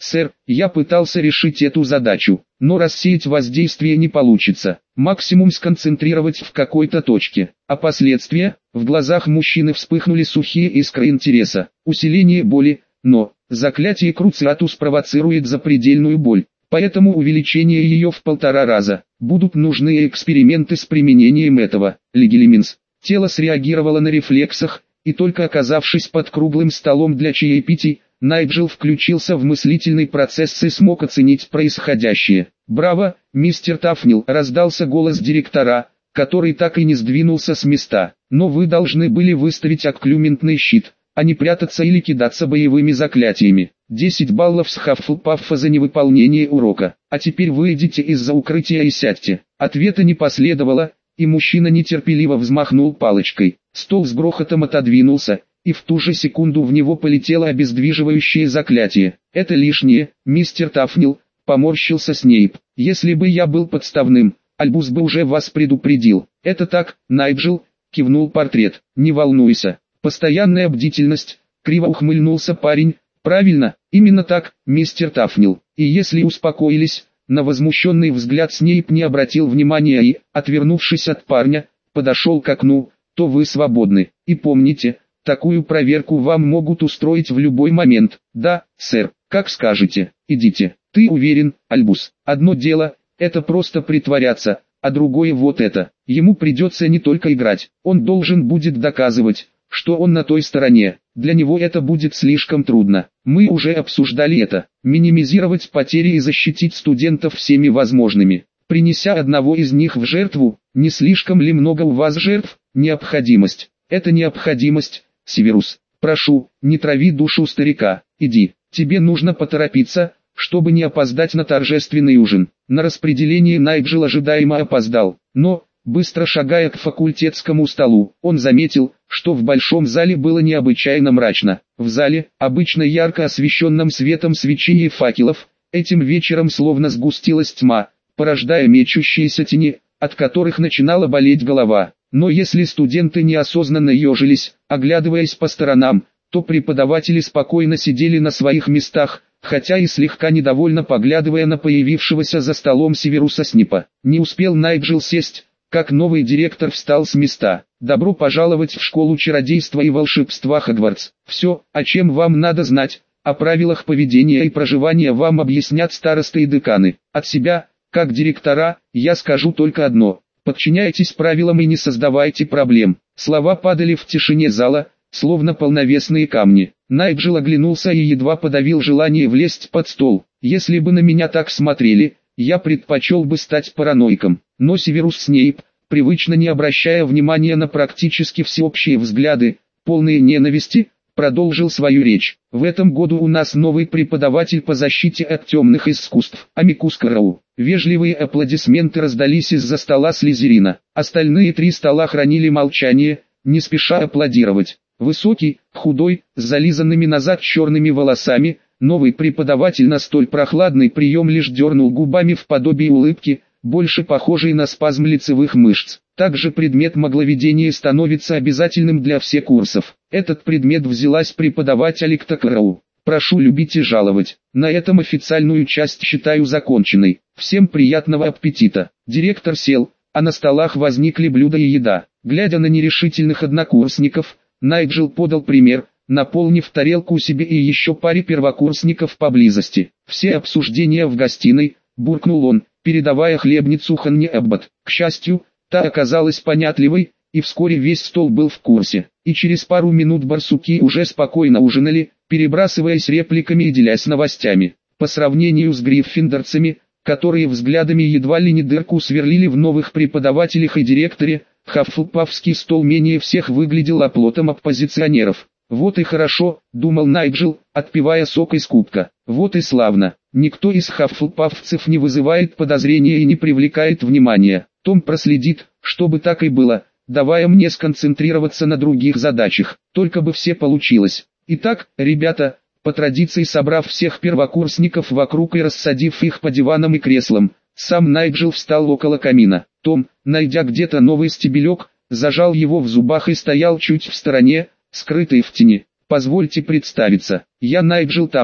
«Сэр, я пытался решить эту задачу, но рассеять воздействие не получится. Максимум сконцентрировать в какой-то точке. А последствия?» В глазах мужчины вспыхнули сухие искры интереса. «Усиление боли, но заклятие Круциатус провоцирует запредельную боль, поэтому увеличение ее в 1,5 раза. Будут нужны эксперименты с применением этого, Легилиминс». Тело среагировало на рефлексах, и только оказавшись под круглым столом для чаепитий, Найджел включился в мыслительный процесс и смог оценить происходящее. «Браво, мистер Тафнил!» — раздался голос директора, который так и не сдвинулся с места. «Но вы должны были выставить окклюментный щит, а не прятаться или кидаться боевыми заклятиями. 10 баллов с Хаффлпаффа за невыполнение урока. А теперь выйдите из-за укрытия и сядьте». Ответа не последовало, и мужчина нетерпеливо взмахнул палочкой. Стол с грохотом отодвинулся, и в ту же секунду в него полетело обездвиживающее заклятие. «Это лишнее, мистер Тафнил», — поморщился Снейп. «Если бы я был подставным, Альбус бы уже вас предупредил». «Это так, Найджел», — кивнул портрет. «Не волнуйся. Постоянная бдительность», — криво ухмыльнулся парень. «Правильно, именно так, мистер Тафнил». И если успокоились, на возмущенный взгляд Снейп не обратил внимания и, отвернувшись от парня, подошел к окну. «То вы свободны. И помните, такую проверку вам могут устроить в любой момент». «Да, сэр, как скажете. Идите». «Ты уверен, Альбус? Одно дело, это просто притворяться, а другое вот это. Ему придется не только играть, он должен будет доказывать, что он на той стороне. Для него это будет слишком трудно. Мы уже обсуждали это. Минимизировать потери и защитить студентов всеми возможными, принеся одного из них в жертву. Не слишком ли много у вас жертв?» «Необходимость. Это необходимость, Северус. Прошу, не трави душу старика. Иди. Тебе нужно поторопиться, чтобы не опоздать на торжественный ужин». На распределение Найджел ожидаемо опоздал, но, быстро шагая к факультетскому столу, он заметил, что в большом зале было необычайно мрачно. В зале, обычно ярко освещенном светом свечей и факелов, этим вечером словно сгустилась тьма, порождая мечущиеся тени, от которых начинала болеть голова. Но если студенты неосознанно ежились, оглядываясь по сторонам, то преподаватели спокойно сидели на своих местах, хотя и слегка недовольно поглядывая на появившегося за столом Северуса Снипа. Не успел Найджел сесть, как новый директор встал с места. «Добро пожаловать в школу чародейства и волшебства Хогвартс. Все, о чем вам надо знать, о правилах поведения и проживания вам объяснят старосты и деканы. От себя, как директора, я скажу только одно. Подчиняйтесь правилам и не создавайте проблем». Слова падали в тишине зала, словно полновесные камни. Найджел оглянулся и едва подавил желание влезть под стол. «Если бы на меня так смотрели, я предпочел бы стать параноиком». Но Северус Снейп, привычно не обращая внимания на практически всеобщие взгляды, полные ненависти, продолжил свою речь. «В этом году у нас новый преподаватель по защите от темных искусств, Амикус Кроу». Вежливые аплодисменты раздались из-за стола Слизерина. Остальные 3 стола хранили молчание, не спеша аплодировать. Высокий, худой, с зализанными назад черными волосами, новый преподаватель на столь прохладный прием лишь дернул губами в подобии улыбки, больше похожей на спазм лицевых мышц. Также предмет магловедения становится обязательным для всех курсов. Этот предмет взялась преподавать Аликта Кроу. Прошу любить и жаловать. На этом официальную часть считаю законченной. Всем приятного аппетита. Директор сел, а на столах возникли блюда и еда. Глядя на нерешительных однокурсников, Найджел подал пример, наполнив тарелку себе и еще паре первокурсников поблизости. «Все обсуждения в гостиной», — буркнул он, передавая хлебницу Ханне Эббот. К счастью, та оказалась понятливой, и вскоре весь стол был в курсе. И через пару минут барсуки уже спокойно ужинали, перебрасываясь репликами и делясь новостями. По сравнению с гриффиндорцами, которые взглядами едва ли не дырку сверлили в новых преподавателях и директоре, Хаффлпафский стол менее всех выглядел оплотом оппозиционеров. «Вот и хорошо», — думал Найджел, отпивая сок из кубка. «Вот и славно. Никто из хаффлпафцев не вызывает подозрения и не привлекает внимания. Том проследит, чтобы так и было, давая мне сконцентрироваться на других задачах. Только бы все получилось. Итак, ребята, по традиции собрав всех первокурсников вокруг и рассадив их по диванам и креслам, сам Найджел встал около камина. Том, найдя где-то новый стебелек, зажал его в зубах и стоял чуть в стороне, скрытый в тени. «Позвольте представиться, я Найджел Тафнил,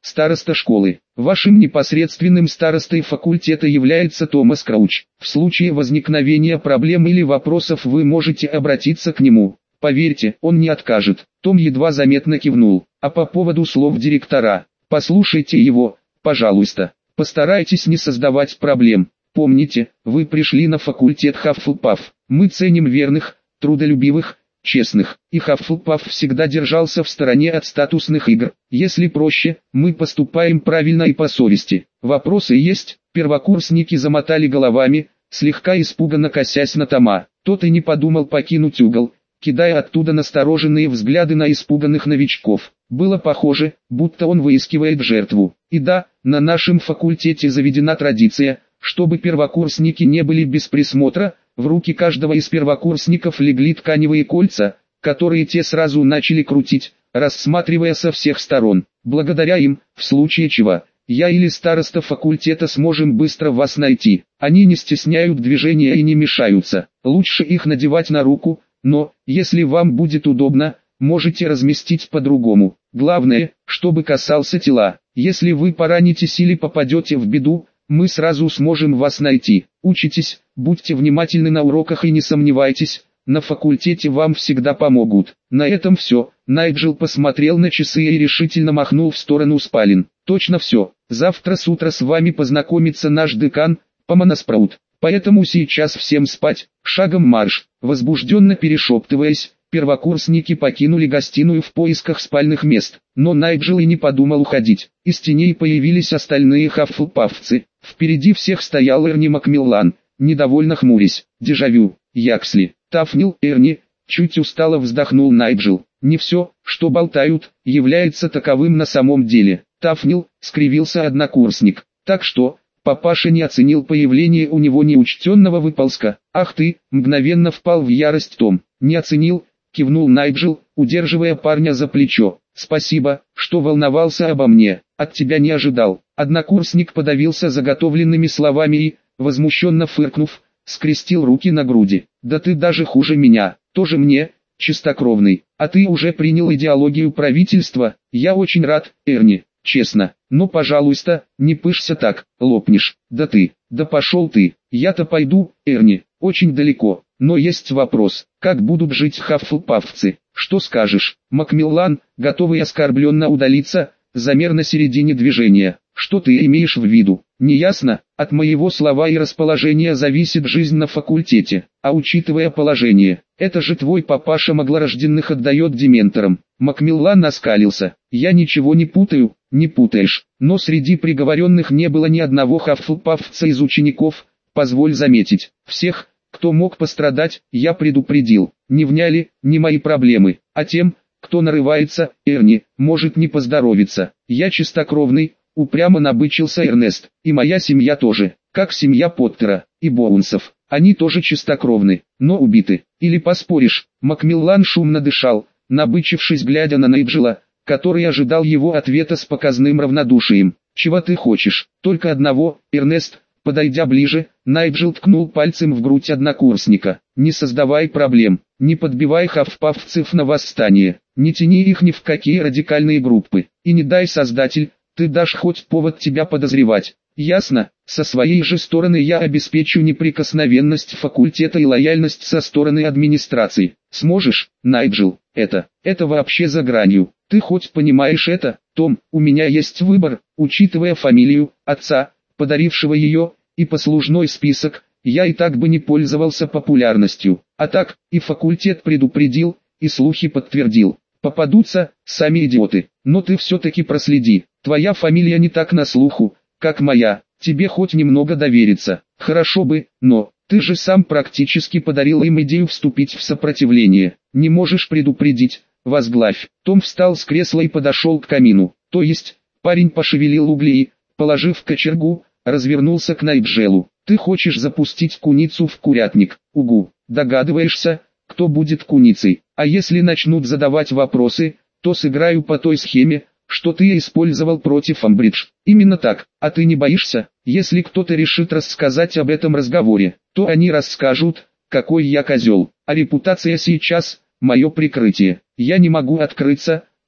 староста школы. Вашим непосредственным старостой факультета является Томас Крауч. В случае возникновения проблем или вопросов вы можете обратиться к нему. Поверьте, он не откажет. Том едва заметно кивнул. А по поводу слов директора, послушайте его, пожалуйста. Постарайтесь не создавать проблем. Помните, вы пришли на факультет Хаффлпаф. Мы ценим верных, трудолюбивых, честных. И Хаффлпаф всегда держался в стороне от статусных игр. Если проще, мы поступаем правильно и по совести. Вопросы есть? Первокурсники замотали головами, слегка испуганно косясь на Тома. Тот и не подумал покинуть угол, кидая оттуда настороженные взгляды на испуганных новичков. Было похоже, будто он выискивает жертву. И да, на нашем факультете заведена традиция, чтобы первокурсники не были без присмотра. В руки каждого из первокурсников легли тканевые кольца, которые те сразу начали крутить, рассматривая со всех сторон. Благодаря им, в случае чего, я или староста факультета сможем быстро вас найти. Они не стесняют движения и не мешаются. Лучше их надевать на руку, но, если вам будет удобно, можете разместить по-другому. Главное, чтобы касался тела. Если вы поранитесь или попадете в беду, мы сразу сможем вас найти. Учитесь, будьте внимательны на уроках и не сомневайтесь, на факультете вам всегда помогут. На этом все. Найджел посмотрел на часы и решительно махнул в сторону спален. Точно все. Завтра с утра с вами познакомится наш декан, Помона Спраут. Поэтому сейчас всем спать, шагом марш. Возбужденно перешептываясь, первокурсники покинули гостиную в поисках спальных мест. Но Найджел и не подумал уходить. Из теней появились остальные хаффлпафцы. Впереди всех стоял Эрни Макмиллан, недовольно хмурясь. Дежавю, Яксли, Тафнил, Эрни, чуть устало вздохнул Найджел. Не все, что болтают, является таковым на самом деле. Тафнил, скривился однокурсник. Так что, папаша не оценил появление у него неучтенного выползка. Ах ты, мгновенно впал в ярость Том. Не оценил, кивнул Найджел, удерживая парня за плечо. Спасибо, что волновался обо мне, от тебя не ожидал. Однокурсник подавился заготовленными словами и, возмущенно фыркнув, скрестил руки на груди. Да ты даже хуже меня, тоже мне, чистокровный. А ты уже принял идеологию правительства, я очень рад, Эрни, честно. Но пожалуйста, не пышься так, лопнешь. Да пошел ты, я-то пойду, Эрни, очень далеко. Но есть вопрос, как будут жить хаффлпафцы? Что скажешь? Макмиллан, готовый оскорбленно удалиться, замер на середине движения. Что ты имеешь в виду? Неясно, от моего слова и расположения зависит жизнь на факультете. А учитывая положение, это же твой папаша маглорожденных отдает дементорам. Макмиллан оскалился. Я ничего не путаю, не путаешь. Но среди приговоренных не было ни одного хаффлпафца из учеников, позволь заметить. Всех, кто мог пострадать, я предупредил. Не вняли, не мои проблемы. А тем, кто нарывается, Эрни, может не поздоровиться. Я чистокровный, упрямо набычился Эрнест. И моя семья тоже, как семья Поттера и Боунсов. Они тоже чистокровны, но убиты. Или поспоришь? Макмиллан шумно дышал, набычившись глядя на Найджела, который ожидал его ответа с показным равнодушием. Чего ты хочешь? Только одного, Эрнест. Подойдя ближе, Найджел ткнул пальцем в грудь однокурсника. Не создавай проблем, не подбивай хаффпафцев на восстание, не тяни их ни в какие радикальные группы, и не дай создатель, ты дашь хоть повод тебя подозревать. Ясно, со своей же стороны я обеспечу неприкосновенность факультета и лояльность со стороны администрации. Сможешь, Найджел? Это вообще за гранью. Ты хоть понимаешь это, Том? У меня есть выбор, учитывая фамилию отца, подарившего ее, и послужной список, я и так бы не пользовался популярностью. А так, и факультет предупредил, и слухи подтвердил. Попадутся, сами идиоты. Но ты все-таки проследи. Твоя фамилия не так на слуху, как моя. Тебе хоть немного довериться. Хорошо бы, но ты же сам практически подарил им идею вступить в сопротивление. Не можешь предупредить, возглавь. Том встал с кресла и подошел к камину. То есть, парень пошевелил угли и, положив кочергу, развернулся к Найджелу. Ты хочешь запустить куницу в курятник? Угу. Догадываешься, кто будет куницей? А если начнут задавать вопросы, то сыграю по той схеме, что ты использовал против Амбридж. Именно так. А ты не боишься? Если кто-то решит рассказать об этом разговоре, то они расскажут, какой я козел. А репутация сейчас – мое прикрытие. Я не могу открыться,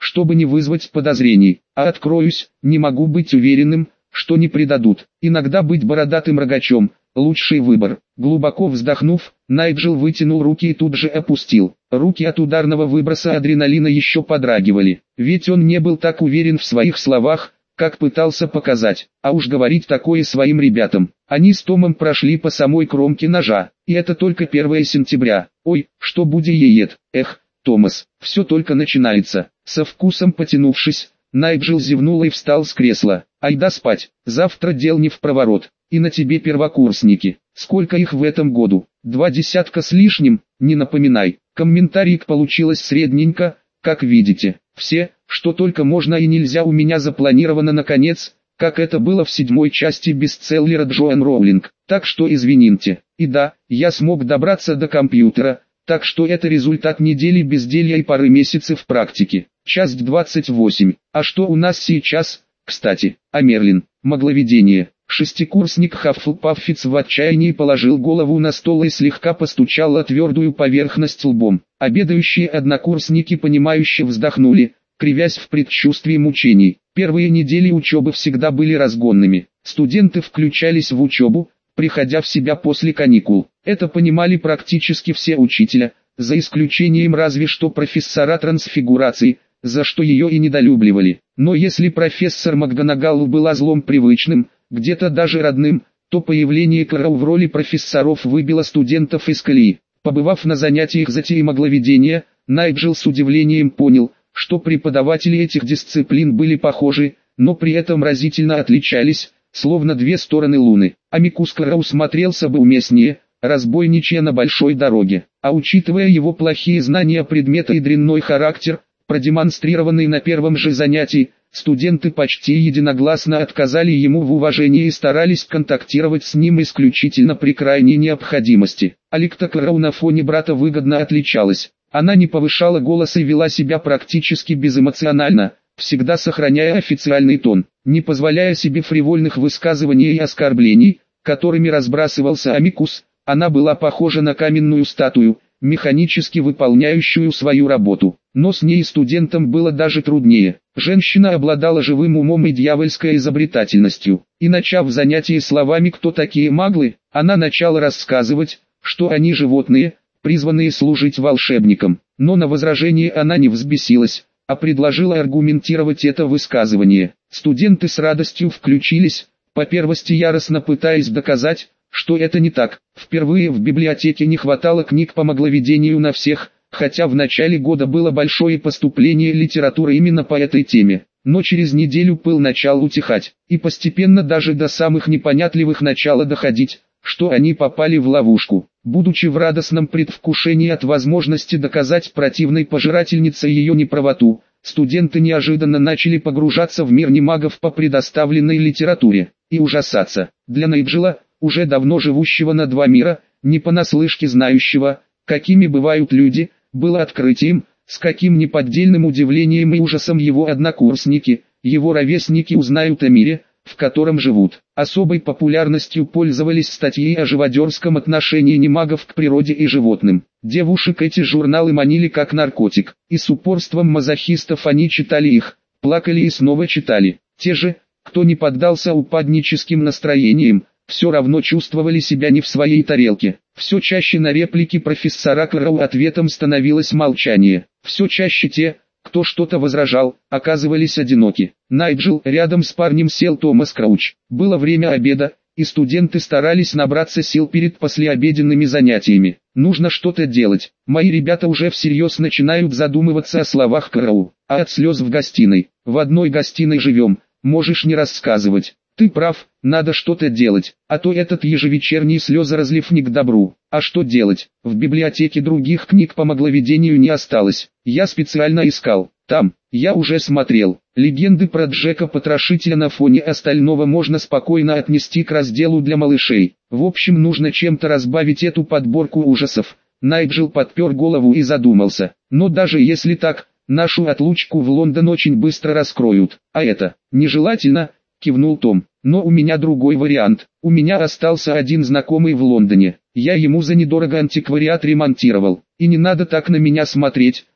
чтобы не вызвать подозрений. А откроюсь, не могу быть уверенным, что не предадут. Иногда быть бородатым рогачом – лучший выбор. Глубоко вздохнув, Найджел вытянул руки и тут же опустил. Руки от ударного выброса адреналина еще подрагивали. Ведь он не был так уверен в своих словах, как пытался показать, а уж говорить такое своим ребятам. Они с Томом прошли по самой кромке ножа, и это только 1 сентября. Ой, что будет? Эх, Томас, все только начинается. Со вкусом потянувшись, Найджел зевнул и встал с кресла. Айда спать, завтра дел не впроворот. И на тебе первокурсники. Сколько их в этом году? 20 с лишним, не напоминай. Комментарий получилось средненько, как видите. Все, что только можно и нельзя у меня запланировано на конец, как это было в 7 части бестселлера Джоан Роулинг. Так что извините. И да, я смог добраться до компьютера, так что это результат недели безделья и пары месяцев практики. Часть 28. А что у нас сейчас, кстати? А Мерлин, магловидение. Шестикурсник Хаффлпаффиц в отчаянии положил голову на стол и слегка постучал о твердую поверхность лбом. Обедающие однокурсники понимающе вздохнули, кривясь в предчувствии мучений. Первые недели учебы всегда были разгонными. Студенты включались в учебу, приходя в себя после каникул. Это понимали практически все учителя, за исключением разве что профессора трансфигурации, за что ее и недолюбливали. Но если профессор МакГонагал была злом привычным, где-то даже родным, то появление Кэрол в роли профессоров выбило студентов из колеи. Побывав на занятиях затеи магловидения, Найджел с удивлением понял, что преподаватели этих дисциплин были похожи, но при этом разительно отличались, словно две стороны луны. Амикус Кэрол смотрелся бы уместнее, разбойничая на большой дороге. А учитывая его плохие знания предмета и дрянной характер, продемонстрированный на первом же занятии, студенты почти единогласно отказали ему в уважении и старались контактировать с ним исключительно при крайней необходимости. Аликта Кэрол на фоне брата выгодно отличалась. Она не повышала голос и вела себя практически безэмоционально, всегда сохраняя официальный тон, не позволяя себе фривольных высказываний и оскорблений, которыми разбрасывался Амикус. Она была похожа на каменную статую, механически выполняющую свою работу. Но с ней студентам было даже труднее. Женщина обладала живым умом и дьявольской изобретательностью. И начав занятие словами «кто такие маглы?», она начала рассказывать, что они животные, призванные служить волшебникам. Но на возражение она не взбесилась, а предложила аргументировать это высказывание. Студенты с радостью включились, по первости яростно пытаясь доказать, что это не так. Впервые в библиотеке не хватало книг по магловидению на всех, хотя в начале года было большое поступление литературы именно по этой теме. Но через неделю пыл начал утихать, и постепенно даже до самых непонятливых начало доходить, что они попали в ловушку. Будучи в радостном предвкушении от возможности доказать противной пожирательнице ее неправоту, студенты неожиданно начали погружаться в мир немагов по предоставленной литературе, и ужасаться. Для Найджела, уже давно живущего на два мира, не понаслышке знающего, какими бывают люди, было открытием, с каким неподдельным удивлением и ужасом его однокурсники, его ровесники узнают о мире, в котором живут. Особой популярностью пользовались статьи о живодерском отношении немагов к природе и животным. Девушек эти журналы манили как наркотик, и с упорством мазохистов они читали их, плакали и снова читали. Те же, кто не поддался упадническим настроениям, все равно чувствовали себя не в своей тарелке. Все чаще на реплики профессора Кэрол ответом становилось молчание. Все чаще те, кто что-то возражал, оказывались одиноки. Найджел рядом с парнем сел Томас Крауч. Было время обеда, и студенты старались набраться сил перед послеобеденными занятиями. Нужно что-то делать. Мои ребята уже всерьез начинают задумываться о словах Кэрол. А от слез в гостиной. В одной гостиной живем, можешь не рассказывать. Ты прав, надо что-то делать, а то этот ежевечерний слезоразлив не к добру. А что делать? В библиотеке других книг по магловидению не осталось. Я специально искал. Там, я уже смотрел. Легенды про Джека Потрошителя на фоне остального можно спокойно отнести к разделу для малышей. В общем, нужно чем-то разбавить эту подборку ужасов. Найджел подпер голову и задумался. Но даже если так, нашу отлучку в Лондон очень быстро раскроют. А это, нежелательно, кивнул Том. Но у меня другой вариант. У меня остался один знакомый в Лондоне. Я ему за недорого антиквариат ремонтировал. И не надо так на меня смотреть,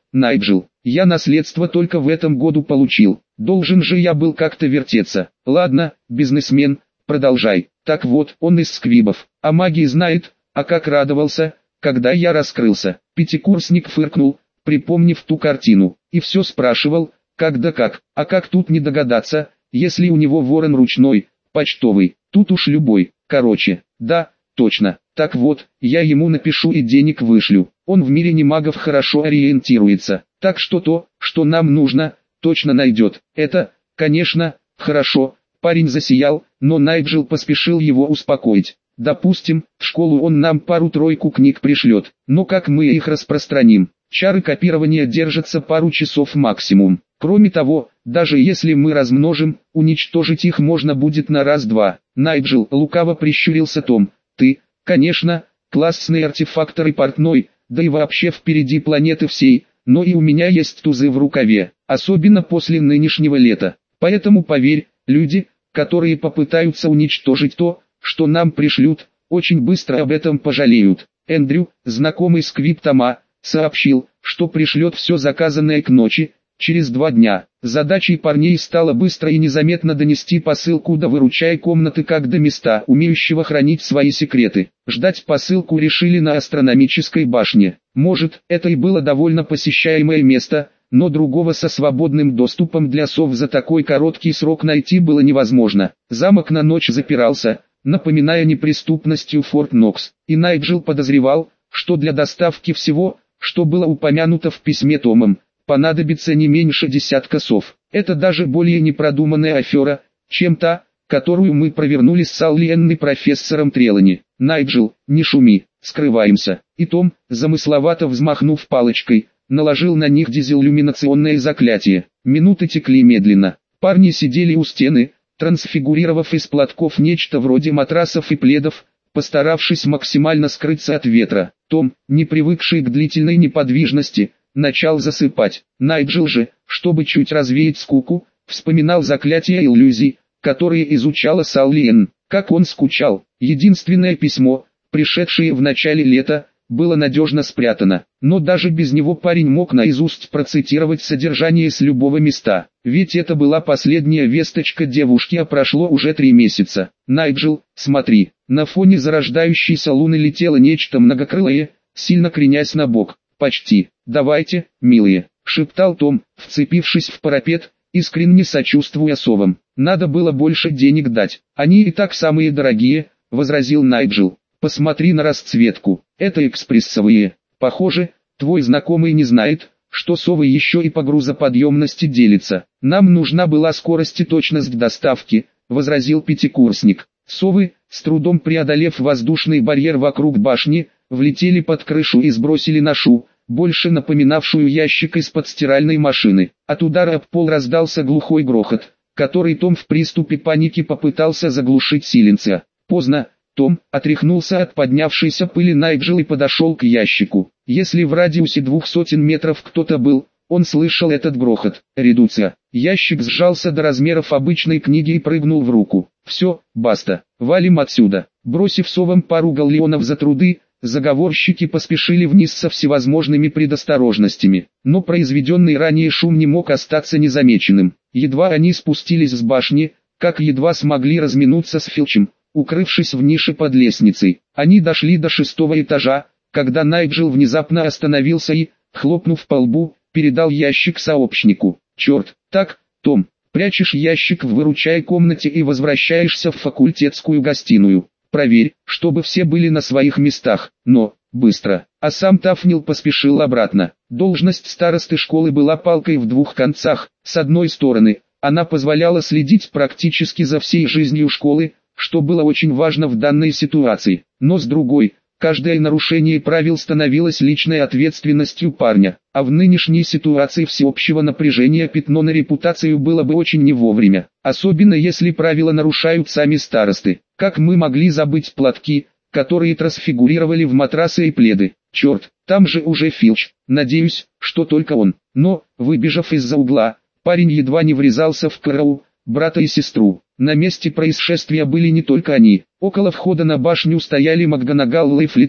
Найджел, я наследство только в этом году получил, должен же я был как-то вертеться. Ладно, бизнесмен, продолжай. Так вот, он из сквибов, а магии знает, а как радовался, когда я раскрылся. Пятикурсник фыркнул, припомнив ту картину, и все спрашивал, как да как, а как тут не догадаться, если у него ворон ручной, почтовый, тут уж любой, короче, да, точно. Так вот, я ему напишу и денег вышлю, он в мире немагов хорошо ориентируется, так что то, что нам нужно, точно найдет. Это, конечно, хорошо. Парень засиял, но Найджел поспешил его успокоить. Допустим, в школу он нам пару-тройку книг пришлет, но как мы их распространим? Чары копирования держатся пару часов максимум. Кроме того, даже если мы размножим, уничтожить их можно будет на раз-два. Найджел лукаво прищурился Том. Ты, конечно, классный артефактор и портной, да и вообще впереди планеты всей, но и у меня есть тузы в рукаве, особенно после нынешнего лета. Поэтому поверь, люди, которые попытаются уничтожить то, что нам пришлют, очень быстро об этом пожалеют. Эндрю, знакомый сквиб Тома, сообщил, что пришлет все заказанное к ночи, через 2 дня. Задачей парней стало быстро и незаметно донести посылку до выручай комнаты как до места, умеющего хранить свои секреты. Ждать посылку решили на астрономической башне. Может, это и было довольно посещаемое место, но другого со свободным доступом для сов за такой короткий срок найти было невозможно. Замок на ночь запирался, напоминая неприступностью Форт Нокс, и Найджел подозревал, что для доставки всего, что было упомянуто в письме Томом, понадобится не меньше 10 сов. Это даже более непродуманная афера, чем та, которую мы провернули с Салли и профессором Трелани. Найджел, не шуми, скрываемся. И Том, замысловато взмахнув палочкой, наложил на них дезиллюминационное заклятие. Минуты текли медленно. Парни сидели у стены, трансфигурировав из платков нечто вроде матрасов и пледов, постаравшись максимально скрыться от ветра. Том, не привыкший к длительной неподвижности, начал засыпать. Найджел же, чтобы чуть развеять скуку, вспоминал заклятия иллюзий, которые изучала Салли. Как он скучал. Единственное письмо, пришедшее в начале лета, было надежно спрятано, но даже без него парень мог наизусть процитировать содержание с любого места, ведь это была последняя весточка девушки, а прошло уже 3 месяца. Найджел, смотри, на фоне зарождающейся луны летело нечто многокрылое, сильно кренясь на бок. Почти. Давайте, милые, шептал Том, вцепившись в парапет, искренне сочувствуя совам. Надо было больше денег дать, они и так самые дорогие, возразил Найджел. Посмотри на расцветку, это экспрессовые. Похоже, твой знакомый не знает, что совы еще и по грузоподъемности делятся. Нам нужна была скорость и точность доставки, возразил пятикурсник. Совы, с трудом преодолев воздушный барьер вокруг башни, влетели под крышу и сбросили нашу, больше напоминавшую ящик из-под стиральной машины. От удара об пол раздался глухой грохот, который Том в приступе паники попытался заглушить силенcer. Поздно. Том отряхнулся от поднявшейся пыли Найджел и подошел к ящику. Если в радиусе 200 метров кто-то был, он слышал этот грохот. Редуция. Ящик сжался до размеров обычной книги и прыгнул в руку. Все, баста, валим отсюда. Бросив совам пару галлеонов за труды, заговорщики поспешили вниз со всевозможными предосторожностями. Но произведенный ранее шум не мог остаться незамеченным. Едва они спустились с башни, как едва смогли разминуться с Филчем, укрывшись в нише под лестницей. Они дошли до 6-го этажа, когда Найджел внезапно остановился и, хлопнув по лбу, передал ящик сообщнику. «Черт, так, Том, прячешь ящик в выручай комнате и возвращаешься в факультетскую гостиную. Проверь, чтобы все были на своих местах, но, быстро». А сам Тафнил поспешил обратно. Должность старосты школы была палкой в 2 концах. С одной стороны, она позволяла следить практически за всей жизнью школы, что было очень важно в данной ситуации, но с другой, каждое нарушение правил становилось личной ответственностью парня, а в нынешней ситуации всеобщего напряжения пятно на репутацию было бы очень не вовремя, особенно если правила нарушают сами старосты. Как мы могли забыть платки, которые трансфигурировали в матрасы и пледы? Черт, там же уже Филч, надеюсь, что только он. Но, выбежав из-за угла, парень едва не врезался в Кэрроу, брата и сестру. На месте происшествия были не только они. Около входа на башню стояли МакГонагал и Флитвик,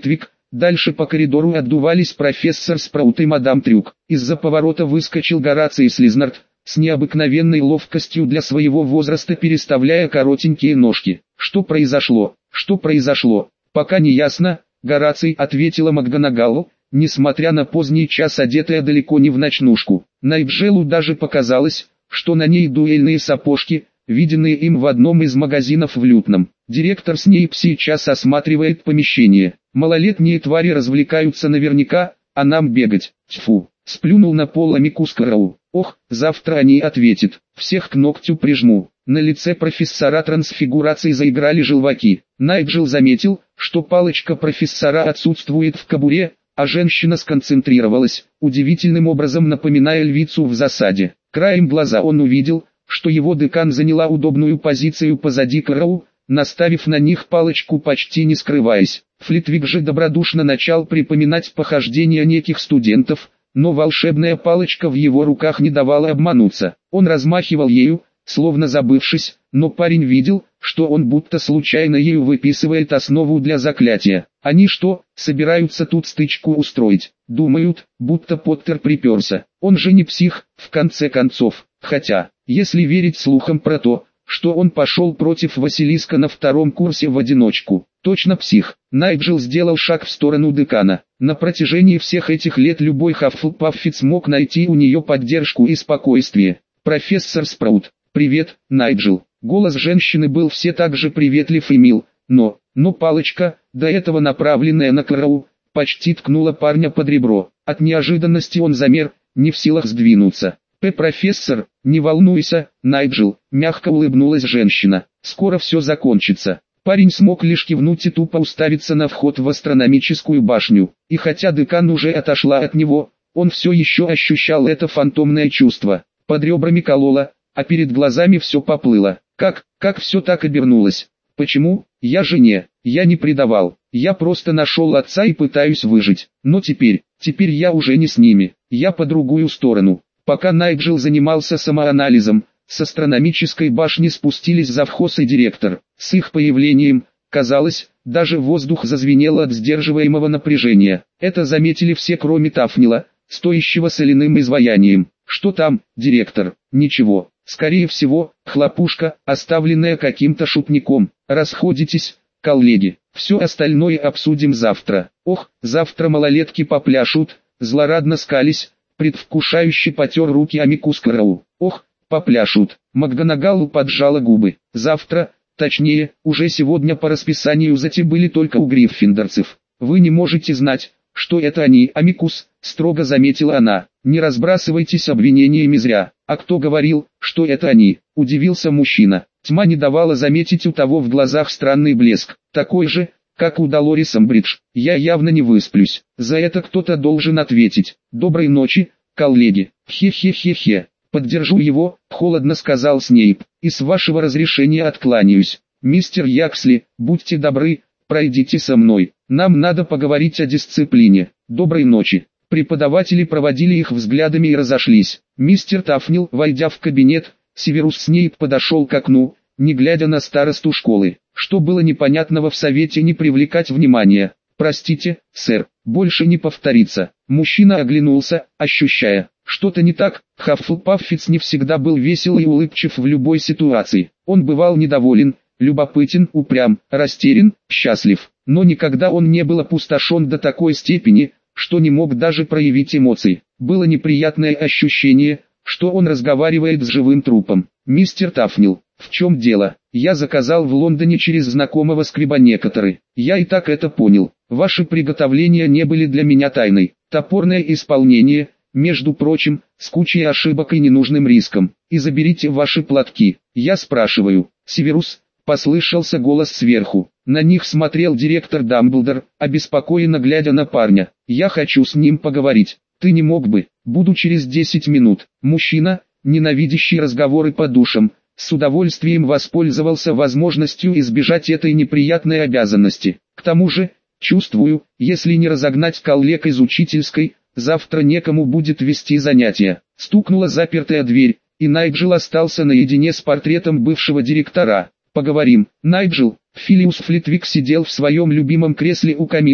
Дальше по коридору отдувались профессор Спраут и мадам Трюк. Из-за поворота выскочил Гораций Слизнард, с необыкновенной ловкостью для своего возраста переставляя коротенькие ножки. «Что произошло? Что произошло?» «Пока не ясно», — Гораций ответила МакГонагалл, несмотря на поздний час одетая далеко не в ночнушку. Найджелу даже показалось, что на ней дуэльные сапожки, виденные им в одном из магазинов в Лютном. Директор Снейп сейчас осматривает помещение. Малолетние твари развлекаются наверняка, а нам бегать. Тьфу, сплюнул на пол Амикус Карау. Ох, завтра они ответят. Всех к ногтю прижму. На лице профессора трансфигурации заиграли желваки. Найджел заметил, что палочка профессора отсутствует в кобуре, а женщина сконцентрировалась, удивительным образом напоминая львицу в засаде. Краем глаза он увидел, что его декан заняла удобную позицию позади Карау, наставив на них палочку почти не скрываясь. Флитвик же добродушно начал припоминать похождения неких студентов, но волшебная палочка в его руках не давала обмануться. Он размахивал ею, словно забывшись, но парень видел, что он будто случайно ею выписывает основу для заклятия. Они что, собираются тут стычку устроить? Думают, будто Поттер приперся. Он же не псих, в конце концов. Хотя, если верить слухам про то, что он пошел против Василиска на втором курсе в одиночку, точно псих. Найджел сделал шаг в сторону декана. На протяжении всех этих лет любой Хаффлпаффит мог найти у нее поддержку и спокойствие. «Профессор Спраут, привет, Найджел». Голос женщины был все так же приветлив и мил, но палочка, до этого направленная на Карау, почти ткнула парня под ребро. От неожиданности он замер, не в силах сдвинуться. «Профессор, не волнуйся, Найджел», мягко улыбнулась женщина. «Скоро все закончится». Парень смог лишь кивнуть и тупо уставиться на вход в астрономическую башню. И хотя декан уже отошла от него, он все еще ощущал это фантомное чувство. Под ребрами кололо, а перед глазами все поплыло. Как все так обернулось? Почему? Я не предавал. Я просто нашел отца и пытаюсь выжить. Но теперь я уже не с ними. Я по другую сторону. Пока Найджел занимался самоанализом, с астрономической башни спустились завхоз и директор. С их появлением, казалось, даже воздух зазвенел от сдерживаемого напряжения. Это заметили все, кроме Тафнила, стоящего соляным изваянием. «Что там, директор?» «Ничего. Скорее всего, хлопушка, оставленная каким-то шутником. Расходитесь, коллеги. Все остальное обсудим завтра». «Ох, завтра малолетки попляшут», злорадно скались, предвкушающе потер руки Амикус Карау. «Ох, попляшут». МакГонагалл поджала губы. «Завтра, точнее, уже сегодня по расписанию были только у гриффиндорцев. Вы не можете знать, что это они, Амикус», строго заметила она. «Не разбрасывайтесь обвинениями зря». «А кто говорил, что это они?» – удивился мужчина. Тьма не давала заметить у того в глазах странный блеск, такой же, как у Долорис Амбридж. «Я явно не высплюсь. За это кто-то должен ответить. Доброй ночи, коллеги». «Хе-хе-хе-хе. Поддержу его», – холодно сказал Снейп. «И с вашего разрешения откланяюсь. Мистер Яксли, будьте добры, пройдите со мной. Нам надо поговорить о дисциплине. Доброй ночи». Преподаватели проводили их взглядами и разошлись. Мистер Тафнил, войдя в кабинет, Северус Снейп подошел к окну, не глядя на старосту школы. Что было непонятного в совете не привлекать внимания? «Простите, сэр, больше не повторится». Мужчина оглянулся, ощущая, что-то не так. Хаффлпаффит не всегда был весел и улыбчив в любой ситуации. Он бывал недоволен, любопытен, упрям, растерян, счастлив. Но никогда он не был опустошен до такой степени, что не мог даже проявить эмоций. Было неприятное ощущение, что он разговаривает с живым трупом. «Мистер Тафнил, в чем дело? Я заказал в Лондоне через знакомого скрибонекоторы. Я и так это понял. Ваши приготовления не были для меня тайной. Топорное исполнение, между прочим, с кучей ошибок и ненужным риском. И заберите ваши платки. Я спрашиваю, Северус». Послышался голос сверху. На них смотрел директор Дамблдор, обеспокоенно глядя на парня. «Я хочу с ним поговорить. Ты не мог бы? Буду через 10 минут». Мужчина, ненавидящий разговоры по душам, с удовольствием воспользовался возможностью избежать этой неприятной обязанности. К тому же, чувствую, если не разогнать коллег из учительской, завтра некому будет вести занятия. Стукнула запертая дверь, и Найджел остался наедине с портретом бывшего директора. «Поговорим, Найджел». Филиус Флитвик сидел в своем любимом кресле у камина,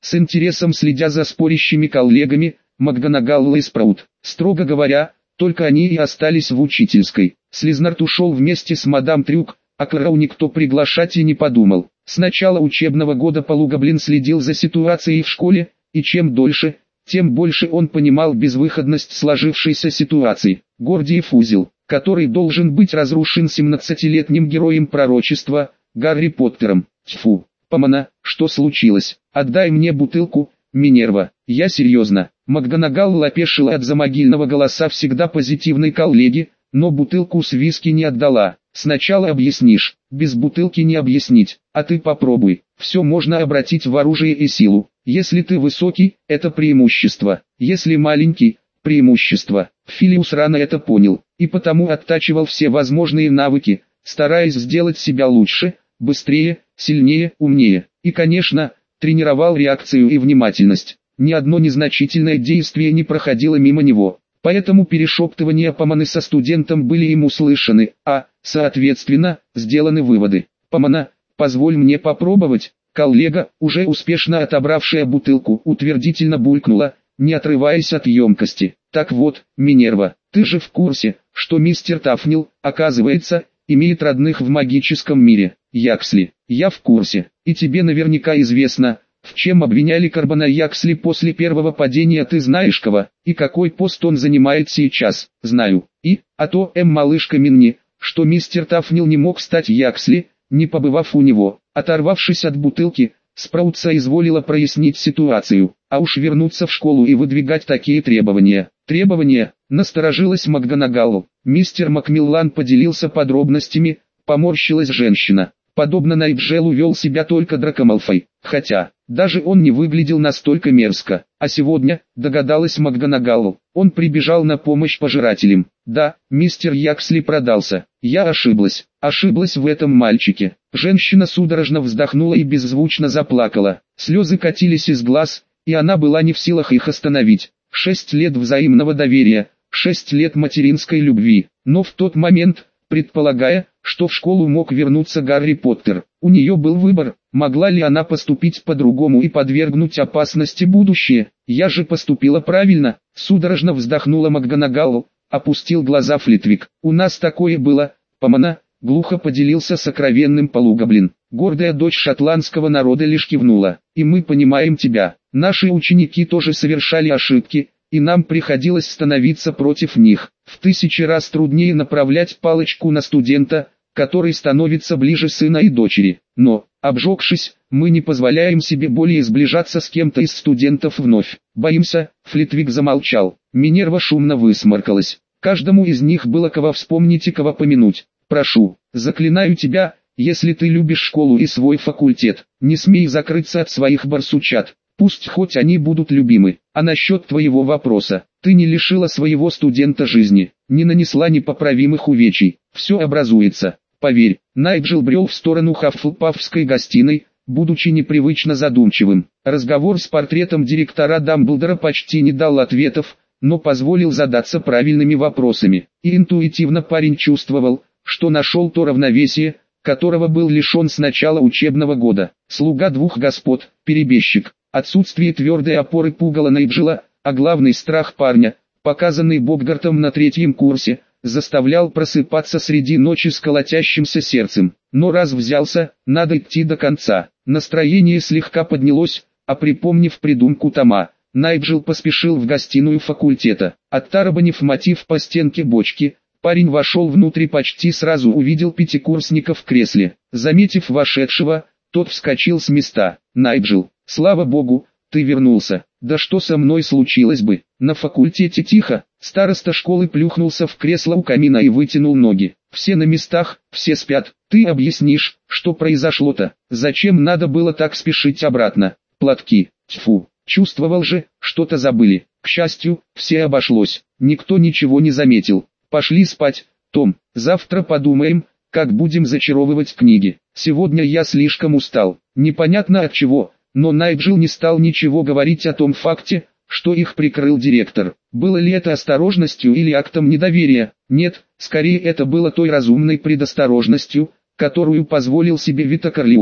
с интересом следя за спорящими коллегами, МакГонагалл и Спраут. Строго говоря, только они и остались в учительской. Слизнард ушел вместе с мадам Трюк, а Кэрроу никто приглашать и не подумал. С начала учебного года Полугоблин следил за ситуацией в школе, и чем дольше, тем больше он понимал безвыходность сложившейся ситуации. Гордиев узел, который должен быть разрушен 17-летним героем пророчества, Гарри Поттером. Тьфу, Помона, что случилось? Отдай мне бутылку, Минерва. Я серьезно. МакГонагалл опешила от замогильного голоса всегда позитивной коллеги, но бутылку с виски не отдала. Сначала объяснишь, без бутылки не объяснить, а ты попробуй. Все можно обратить в оружие и силу. Если ты высокий, это преимущество. Если маленький, преимущество. Филиус рано это понял, и потому оттачивал все возможные навыки, стараясь сделать себя лучше, быстрее, сильнее, умнее. И, конечно, тренировал реакцию и внимательность. Ни одно незначительное действие не проходило мимо него. Поэтому перешептывания Помоны со студентом были им услышаны, а, соответственно, сделаны выводы. «Помона, позволь мне попробовать». Коллега, уже успешно отобравшая бутылку, утвердительно булькнула, не отрываясь от емкости. «Так вот, Минерва, ты же в курсе, что мистер Тафнил, оказывается, имеет родных в магическом мире?» «Яксли, я в курсе, и тебе наверняка известно, в чем обвиняли Карбона Яксли после первого падения. Ты знаешь кого, и какой пост он занимает сейчас?» «Знаю, а то, малышка Минни, что мистер Тафнил не мог стать Яксли, не побывав у него». Оторвавшись от бутылки, Спраут соизволила прояснить ситуацию, а уж вернуться в школу и выдвигать такие требования. «Требования?» — насторожилась МакГонагалл. Мистер Макмиллан поделился подробностями, поморщилась женщина. Подобно Найджелу вел себя только Драко Малфой, хотя, даже он не выглядел настолько мерзко. А сегодня, догадалась МакГонагалл, он прибежал на помощь пожирателям. «Да, мистер Яксли продался. Я ошиблась. Ошиблась в этом мальчике». Женщина судорожно вздохнула и беззвучно заплакала. Слезы катились из глаз, и она была не в силах их остановить. 6 лет взаимного доверия, 6 лет материнской любви. Но в тот момент, предполагая, что в школу мог вернуться Гарри Поттер, у нее был выбор, могла ли она поступить по-другому и подвергнуть опасности будущее. «Я же поступила правильно», — судорожно вздохнула МакГонагалл, опустил глаза Флитвик. «У нас такое было, Помона», — глухо поделился сокровенным Полугоблин. Гордая дочь шотландского народа лишь кивнула. «И мы понимаем тебя. Наши ученики тоже совершали ошибки, и нам приходилось становиться против них. В 1000 раз труднее направлять палочку на студента, который становится ближе сына и дочери. Но, обжегшись, мы не позволяем себе более сближаться с кем-то из студентов вновь. Боимся». Флитвик замолчал. Минерва шумно высморкалась. Каждому из них было кого вспомнить и кого помянуть. «Прошу, заклинаю тебя, если ты любишь школу и свой факультет, не смей закрыться от своих барсучат. Пусть хоть они будут любимы. А насчет твоего вопроса, ты не лишила своего студента жизни, не нанесла непоправимых увечий. Все образуется. Поверь». Найджел брел в сторону Хаффлпафской гостиной, будучи непривычно задумчивым. Разговор с портретом директора Дамблдора почти не дал ответов, но позволил задаться правильными вопросами. И интуитивно парень чувствовал, что нашел то равновесие, которого был лишен с начала учебного года. Слуга двух господ, перебежчик. Отсутствие твердой опоры пугало Найджела, а главный страх парня, показанный Боггартом на 3-м курсе, заставлял просыпаться среди ночи с колотящимся сердцем. Но раз взялся, надо идти до конца. Настроение слегка поднялось, а припомнив придумку Тома, Найджел поспешил в гостиную факультета. Оттарабанив мотив по стенке бочки, парень вошел внутрь и почти сразу увидел пятикурсника в кресле. Заметив вошедшего, тот вскочил с места. «Найджел, слава богу, ты вернулся. Да что со мной случилось бы?» На факультете тихо. Староста школы плюхнулся в кресло у камина и вытянул ноги. «Все на местах, все спят. Ты объяснишь, что произошло-то? Зачем надо было так спешить обратно? Платки, тьфу, чувствовал же, что-то забыли». К счастью, все обошлось. Никто ничего не заметил. «Пошли спать, Том. Завтра подумаем, как будем зачаровывать книги. Сегодня я слишком устал». Непонятно от чего, но Найджел не стал ничего говорить о том факте, что их прикрыл директор. Было ли это осторожностью или актом недоверия? Нет, скорее это было той разумной предосторожностью, которую позволил себе Вито Корлеоне,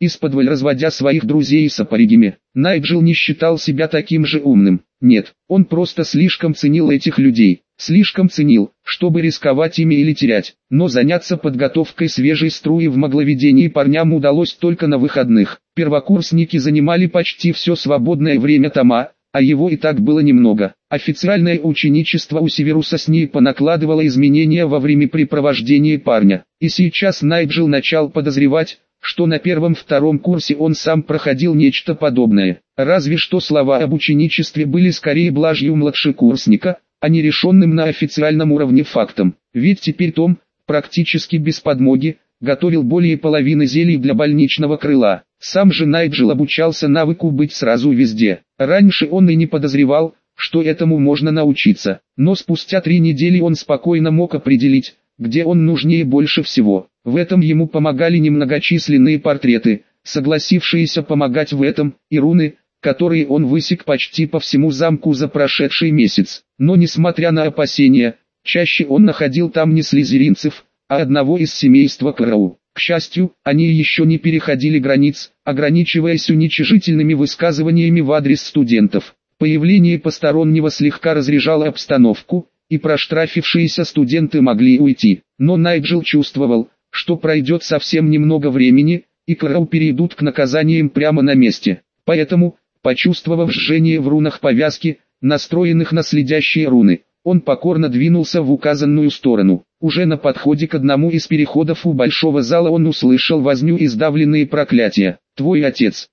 исподволь разводя своих друзей с опаригами. Найджел не считал себя таким же умным. Нет, он просто слишком ценил этих людей. Слишком ценил, чтобы рисковать ими или терять. Но заняться подготовкой свежей струи в магловедении парням удалось только на выходных. Первокурсники занимали почти все свободное время Тома, а его и так было немного. Официальное ученичество у Северуса Снейпа накладывало изменения во времяпрепровождении парня. И сейчас Найджел начал подозревать, что на первом-втором курсе он сам проходил нечто подобное. Разве что слова об ученичестве были скорее блажью младшекурсника, а не решенным на официальном уровне фактом. Ведь теперь Том, практически без подмоги, готовил более половины зелий для больничного крыла. Сам же Найджел обучался навыку быть сразу везде. Раньше он и не подозревал, что этому можно научиться. Но спустя 3 недели он спокойно мог определить, где он нужнее больше всего. В этом ему помогали немногочисленные портреты, согласившиеся помогать в этом, и руны, которые он высек почти по всему замку за прошедший месяц. Но несмотря на опасения, чаще он находил там не слизеринцев, а одного из семейства Кроу. К счастью, они еще не переходили границ, ограничиваясь уничижительными высказываниями в адрес студентов. Появление постороннего слегка разряжало обстановку, и проштрафившиеся студенты могли уйти. Но Найджел чувствовал, что пройдет совсем немного времени, и Кроу перейдут к наказаниям прямо на месте. Поэтому, почувствовав жжение в рунах повязки, настроенных на следящие руны, он покорно двинулся в указанную сторону. Уже на подходе к одному из переходов у большого зала он услышал возню и сдавленные проклятия. Твой отец,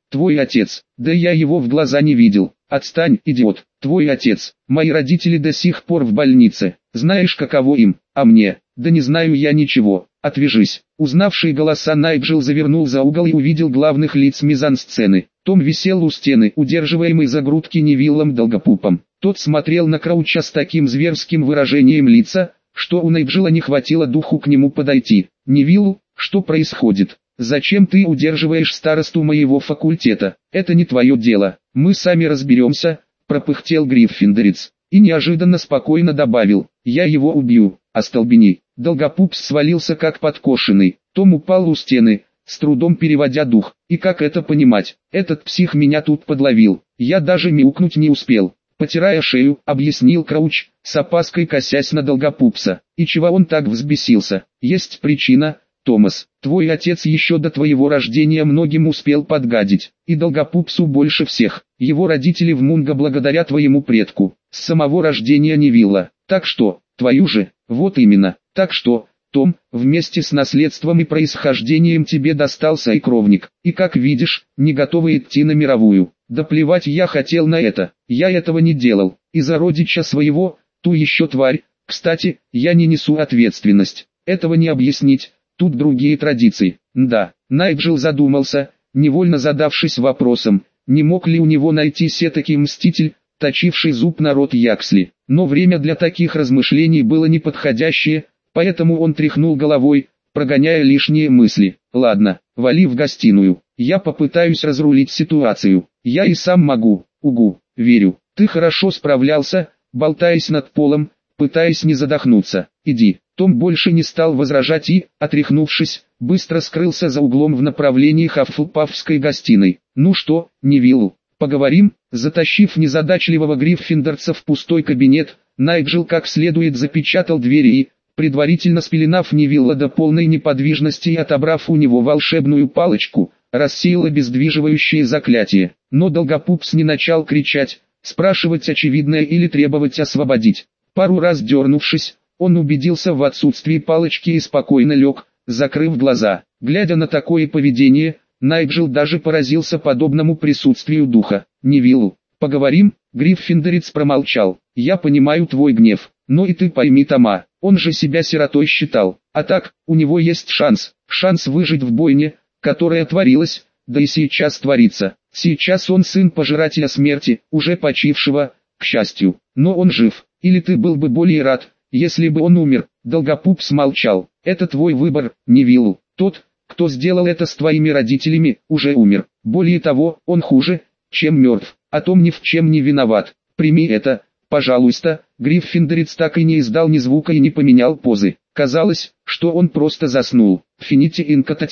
да я его в глаза не видел. Отстань, идиот, твой отец, мои родители до сих пор в больнице. Знаешь, каково им, а мне? Да не знаю я ничего, отвяжись». Узнавший голоса Найджел завернул за угол и увидел главных лиц мизансцены. Том висел у стены, удерживаемый за грудки Невиллом Долгопупом. Тот смотрел на Крауча с таким зверским выражением лица, что у Найджела не хватило духу к нему подойти. «Невилл, что происходит? Зачем ты удерживаешь старосту моего факультета? Это не твое дело, мы сами разберемся», пропыхтел Гриффиндорец. И неожиданно спокойно добавил: «Я его убью, остолбени». Долгопупс свалился как подкошенный. Том упал у стены, с трудом переводя дух. И как это понимать? Этот псих меня тут подловил. Я даже мяукнуть не успел. Потирая шею, объяснил Крауч, с опаской косясь на Долгопупса. И чего он так взбесился? Есть причина, Томас. Твой отец еще до твоего рождения многим успел подгадить. И Долгопупсу больше всех. Его родители в Мунго благодаря твоему предку. С самого рождения Невилла. Так что, твою же, вот именно. Так что, Том, вместе с наследством и происхождением тебе достался и кровник. И как видишь, не готовы идти на мировую. Да плевать я хотел на это, я этого не делал. Из-за родича своего, ту еще тварь. Кстати, я не несу ответственность. Этого не объяснить, тут другие традиции. Да, Найджел задумался, невольно задавшись вопросом, не мог ли у него найтись этакий мститель, точивший зуб на рот Яксли. Но время для таких размышлений было неподходящее, поэтому он тряхнул головой, прогоняя лишние мысли. «Ладно, вали в гостиную, я попытаюсь разрулить ситуацию. Я и сам могу, угу, верю. Ты хорошо справлялся, болтаясь над полом, пытаясь не задохнуться. Иди». Том больше не стал возражать и, отряхнувшись, быстро скрылся за углом в направлении Хаффлпафской гостиной. «Ну что, Невилл, поговорим?» Затащив незадачливого гриффиндорца в пустой кабинет, Найджел как следует запечатал двери и, предварительно спеленав Невилла до полной неподвижности и отобрав у него волшебную палочку, рассеял обездвиживающее заклятие. Но Долгопупс не начал кричать, спрашивать очевидное или требовать освободить. Пару раз дернувшись, он убедился в отсутствии палочки и спокойно лег, закрыв глаза. Глядя на такое поведение, Найджел даже поразился подобному присутствию духа. «Невилл, поговорим?» Гриффиндорец промолчал. «Я понимаю твой гнев, но и ты пойми Тома, он же себя сиротой считал. А так, у него есть шанс выжить в бойне, которая творилась, да и сейчас творится. Сейчас он сын пожирателя смерти, уже почившего, к счастью. Но он жив, или ты был бы более рад, если бы он умер?» Долгопупс молчал. «Это твой выбор, Невилл. Тот, кто сделал это с твоими родителями, уже умер. Более того, он хуже, чем мертв. А Том ни в чем не виноват. Прими это, пожалуйста». Гриффиндорец так и не издал ни звука и не поменял позы. Казалось, что он просто заснул. «Фините инкататим»,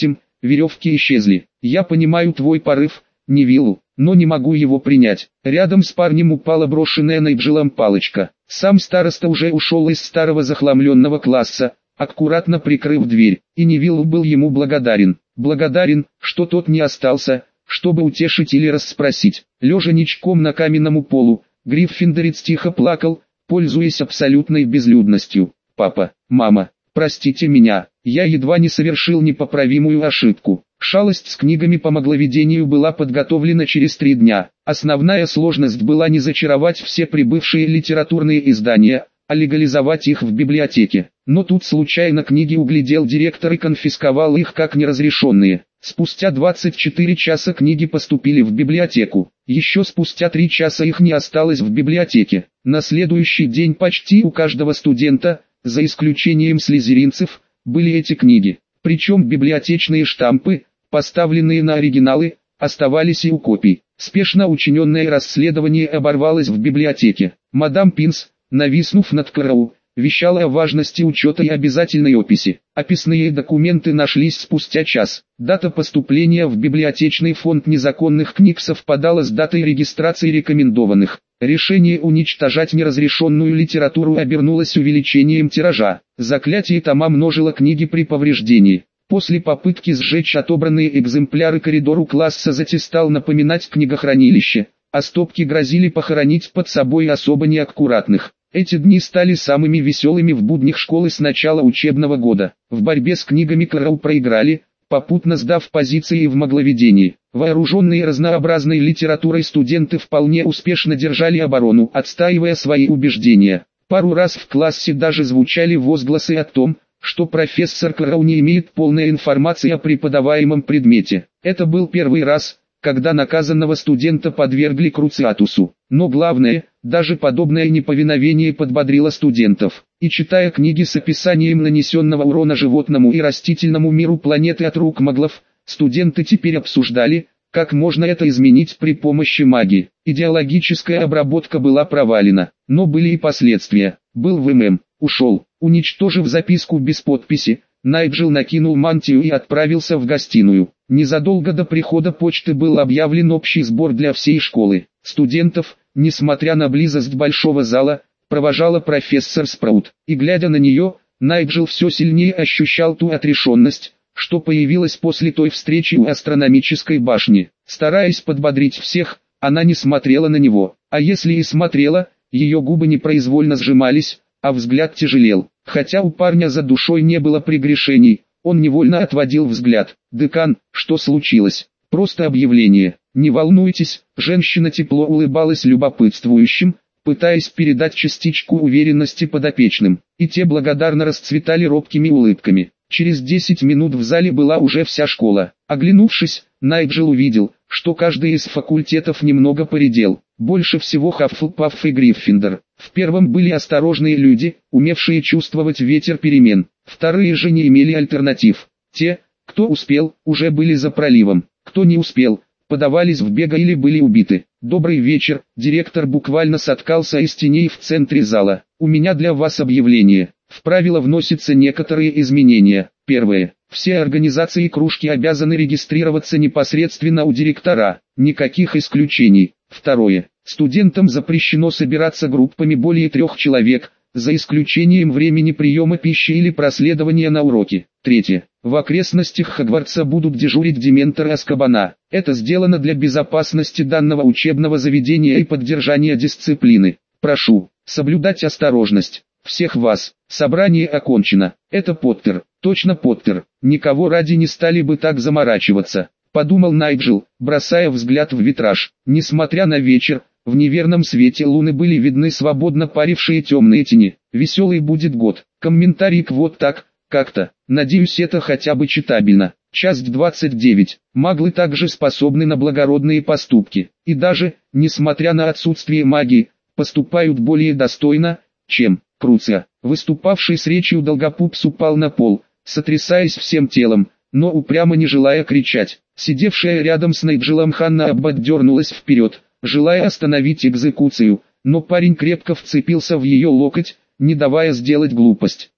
веревки исчезли. Я понимаю твой порыв, Невиллу, но не могу его принять. Рядом с парнем упала брошенная Найджелом палочка. Сам староста уже ушел из старого захламленного класса, аккуратно прикрыв дверь, и Невилл был ему благодарен. Благодарен, что тот не остался, чтобы утешить или расспросить. Лежа ничком на каменному полу, Гриффиндорец тихо плакал, пользуясь абсолютной безлюдностью. «Папа, мама, простите меня, я едва не совершил непоправимую ошибку». Шалость с книгами по магловедению была подготовлена через 3 дня. Основная сложность была не зачаровать все прибывшие литературные издания, а легализовать их в библиотеке. Но тут случайно книги углядел директор и конфисковал их как неразрешенные. Спустя 24 часа книги поступили в библиотеку. Еще спустя 3 часа их не осталось в библиотеке. На следующий день почти у каждого студента, за исключением слизеринцев, были эти книги. Причем библиотечные штампы, поставленные на оригиналы, оставались и у копий. Спешно учиненное расследование оборвалось в библиотеке. Мадам Пинс, нависнув над Кроу, вещала о важности учета и обязательной описи. Описные документы нашлись спустя час. Дата поступления в библиотечный фонд незаконных книг совпадала с датой регистрации рекомендованных. Решение уничтожать неразрешенную литературу обернулось увеличением тиража. Заклятие тома множило книги при повреждении. После попытки сжечь отобранные экземпляры коридору класса стал напоминать книгохранилище, а стопки грозили похоронить под собой особо неаккуратных. Эти дни стали самыми веселыми в буднях школы с начала учебного года. В борьбе с книгами Кроу проиграли, попутно сдав позиции в магловедении. Вооруженные разнообразной литературой студенты вполне успешно держали оборону, отстаивая свои убеждения. Пару раз в классе даже звучали возгласы о том, что профессор Кроу не имеет полной информации о преподаваемом предмете. Это был первый раз, когда наказанного студента подвергли круциатусу. Но главное, даже подобное неповиновение подбодрило студентов. И читая книги с описанием нанесенного урона животному и растительному миру планеты от рук маглов, студенты теперь обсуждали, как можно это изменить при помощи магии. Идеологическая обработка была провалена, но были и последствия. Был ВММ, ушел, уничтожив записку без подписи. Найджел накинул мантию и отправился в гостиную. Незадолго до прихода почты был объявлен общий сбор для всей школы. Студентов, несмотря на близость большого зала, провожала профессор Спраут. И глядя на нее, Найджел все сильнее ощущал ту отрешенность, что появилась после той встречи у астрономической башни. Стараясь подбодрить всех, она не смотрела на него. А если и смотрела, ее губы непроизвольно сжимались, а взгляд тяжелел. Хотя у парня за душой не было прегрешений, он невольно отводил взгляд. «Декан, что случилось?» «Просто объявление». «Не волнуйтесь», женщина тепло улыбалась любопытствующим, пытаясь передать частичку уверенности подопечным, и те благодарно расцветали робкими улыбками. Через 10 минут в зале была уже вся школа. Оглянувшись, Найджел увидел, что каждый из факультетов немного поредел. Больше всего Хаффлпафф и Гриффиндор. В первом были осторожные люди, умевшие чувствовать ветер перемен. Вторые же не имели альтернатив. Те, кто успел, уже были за проливом. Кто не успел, подавались в бега или были убиты. «Добрый вечер», директор буквально соткался из теней в центре зала. «У меня для вас объявление. В правила вносятся некоторые изменения. Первое. Все организации и кружки обязаны регистрироваться непосредственно у директора. Никаких исключений. Второе. Студентам запрещено собираться группами более 3 человек, за исключением времени приема пищи или проследования на уроки. Третье. В окрестностях Хогвартса будут дежурить дементоры Азкабана. Это сделано для безопасности данного учебного заведения и поддержания дисциплины. Прошу соблюдать осторожность. Всех вас. Собрание окончено. Это Поттер. Точно Поттер. Никого ради не стали бы так заморачиваться, подумал Найджел, бросая взгляд в витраж. Несмотря на вечер, в неверном свете луны были видны свободно парившие темные тени. Веселый будет год. Комментарий вот так, как-то. Надеюсь, это хотя бы читабельно. Часть 29. Маглы также способны на благородные поступки. И даже, несмотря на отсутствие магии, поступают более достойно, чем Круция. Выступавший с речью Долгопупс упал на пол, сотрясаясь всем телом, но упрямо не желая кричать. Сидевшая рядом с Найджелом Ханна Аббат дернулась вперед, желая остановить экзекуцию, но парень крепко вцепился в ее локоть, не давая сделать глупость.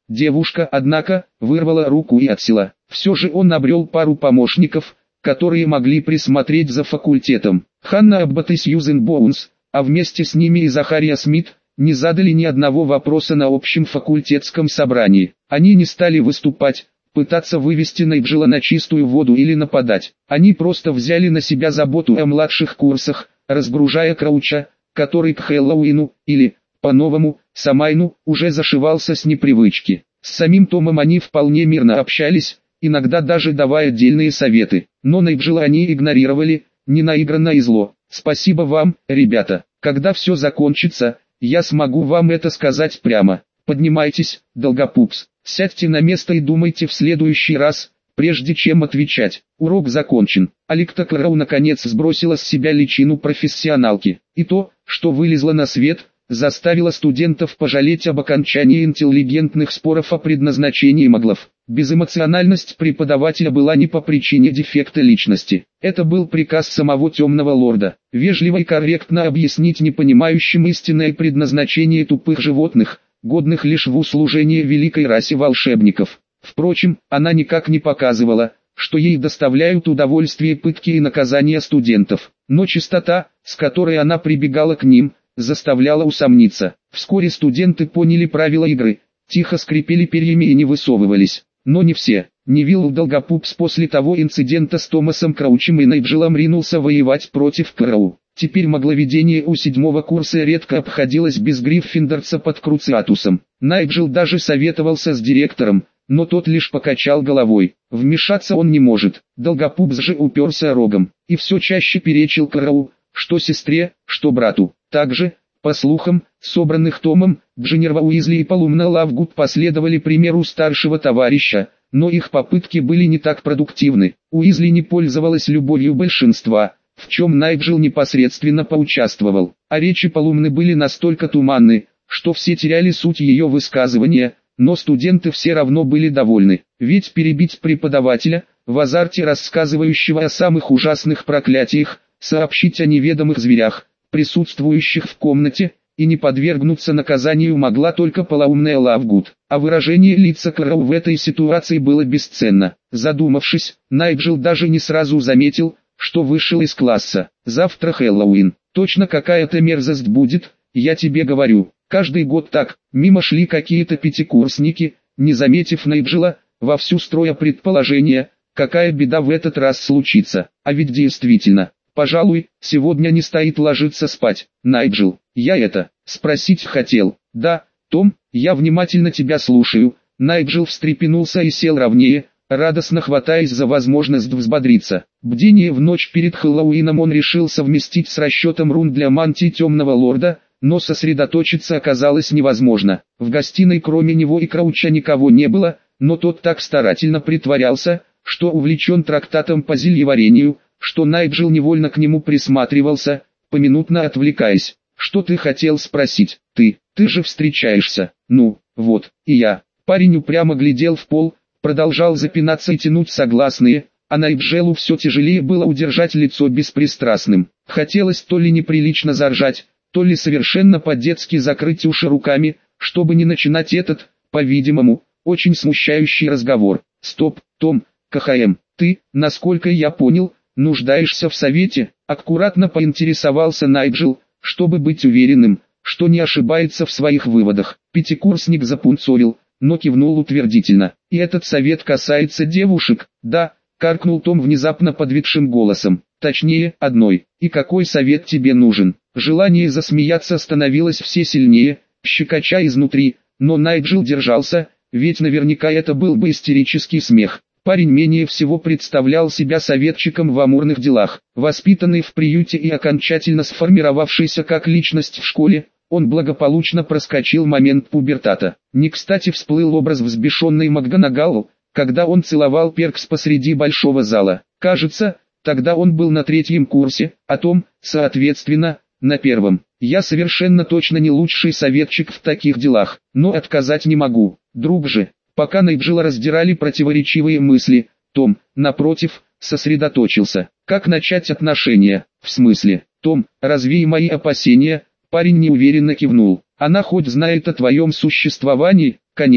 Девушка, однако, вырвала руку и отсела. Все же он обрел пару помощников, которые могли присмотреть за факультетом. Ханна Аббат и Сьюзен Боунс, а вместе с ними и Захария Смит, не задали ни одного вопроса на общем факультетском собрании. Они не стали выступать, пытаться вывести Найджела на чистую воду или нападать. Они просто взяли на себя заботу о младших курсах, разгружая Крауча, который к Хэллоуину, или, по-новому, Самайну, уже зашивался с непривычки. С самим Томом они вполне мирно общались, иногда даже давая отдельные советы. Но Найджела они игнорировали, ненаигранно и зло. «Спасибо вам, ребята. Когда все закончится, я смогу вам это сказать прямо. Поднимайтесь, Долгопупс, сядьте на место и думайте в следующий раз, прежде чем отвечать. Урок закончен». Аликта Клэроу наконец сбросила с себя личину профессионалки. И то, что вылезло на свет, заставило студентов пожалеть об окончании интеллигентных споров о предназначении маглов. Безэмоциональность преподавателя была не по причине дефекта личности. Это был приказ самого Темного Лорда. Вежливо и корректно объяснить непонимающим истинное предназначение тупых животных, годных лишь в услужение великой расе волшебников. Впрочем, она никак не показывала, что ей доставляют удовольствие пытки и наказания студентов. Но чистота, с которой она прибегала к ним, заставляла усомниться. Вскоре студенты поняли правила игры, тихо скрипели перьями и не высовывались. Но не все. Невилл Долгопупс после того инцидента с Томасом Краучем и Найджелом ринулся воевать против Клэроу. Теперь магловедение у 7-го курса редко обходилось без Гриффиндорца под Круциатусом. Найджел даже советовался с директором, но тот лишь покачал головой. Вмешаться он не может. Долгопупс же уперся рогом, и все чаще перечил Клэроу, что сестре, что брату. Также, по слухам, собранных Томом, Джинерва Уизли и Палумна Лавгуд последовали примеру старшего товарища, но их попытки были не так продуктивны. Уизли не пользовалась любовью большинства, в чем Найджел непосредственно поучаствовал, а речи Палумны были настолько туманны, что все теряли суть ее высказывания, но студенты все равно были довольны, ведь перебить преподавателя, в азарте рассказывающего о самых ужасных проклятиях, сообщить о неведомых зверях, присутствующих в комнате, и не подвергнуться наказанию могла только полоумная Лавгуд. А выражение лица Клэроу в этой ситуации было бесценно. Задумавшись, Найджел даже не сразу заметил, что вышел из класса. Завтра Хэллоуин. Точно какая-то мерзость будет, я тебе говорю. Каждый год так, мимо шли какие-то пятикурсники, не заметив Найджела, вовсю строя предположения, какая беда в этот раз случится. А ведь действительно, пожалуй, сегодня не стоит ложиться спать. Найджел, я спросить хотел. Да, Том, я внимательно тебя слушаю. Найджел встрепенулся и сел ровнее, радостно хватаясь за возможность взбодриться. Бдение в ночь перед Хэллоуином он решил совместить с расчетом рун для мантии Темного Лорда, но сосредоточиться оказалось невозможно. В гостиной кроме него и Крауча никого не было, но тот так старательно притворялся, что увлечен трактатом по зельеварению, что Найджел невольно к нему присматривался, поминутно отвлекаясь. «Что ты хотел спросить? Ты же встречаешься». «Ну, вот, и я». Парень упрямо глядел в пол, продолжал запинаться и тянуть согласные, а Найджелу все тяжелее было удержать лицо беспристрастным. Хотелось то ли неприлично заржать, то ли совершенно по-детски закрыть уши руками, чтобы не начинать этот, по-видимому, очень смущающий разговор. «Стоп, Том, КХМ, ты, насколько я понял, нуждаешься в совете?» Аккуратно поинтересовался Найджел, чтобы быть уверенным, что не ошибается в своих выводах. Пятикурсник запунцовил, но кивнул утвердительно. «И этот совет касается девушек?» «Да», — каркнул Том внезапно подведшим голосом. «Точнее, одной. И какой совет тебе нужен?» Желание засмеяться становилось все сильнее, щекоча изнутри, но Найджел держался, ведь наверняка это был бы истерический смех. Парень менее всего представлял себя советчиком в амурных делах. Воспитанный в приюте и окончательно сформировавшийся как личность в школе, он благополучно проскочил момент пубертата. Не кстати всплыл образ взбешенной МакГонагалл, когда он целовал Перкс посреди большого зала. Кажется, тогда он был на 3-м курсе, а Том, соответственно, на 1-м. Я совершенно точно не лучший советчик в таких делах, но отказать не могу. Друг же. Пока Найджела раздирали противоречивые мысли, Том, напротив, сосредоточился. Как начать отношения? В смысле? Том, развей мои опасения. Парень неуверенно кивнул. Она хоть знает о твоем существовании? Конечно.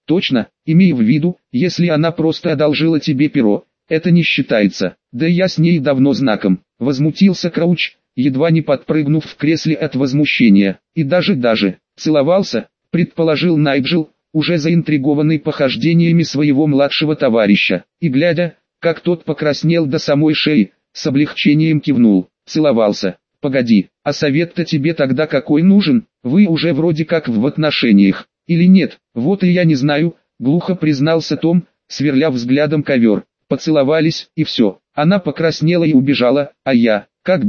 Точно, имей в виду, если она просто одолжила тебе перо, это не считается. Да я с ней давно знаком. Возмутился Крауч, едва не подпрыгнув в кресле от возмущения. И даже целовался, предположил Найджел, уже заинтригованный похождениями своего младшего товарища. И глядя, как тот покраснел до самой шеи, с облегчением кивнул. Целовался. Погоди, а совет-то тебе тогда какой нужен? Вы уже вроде как в отношениях. Или нет? Вот и я не знаю, глухо признался Том, сверля взглядом ковер. Поцеловались, и все. Она покраснела и убежала, а я,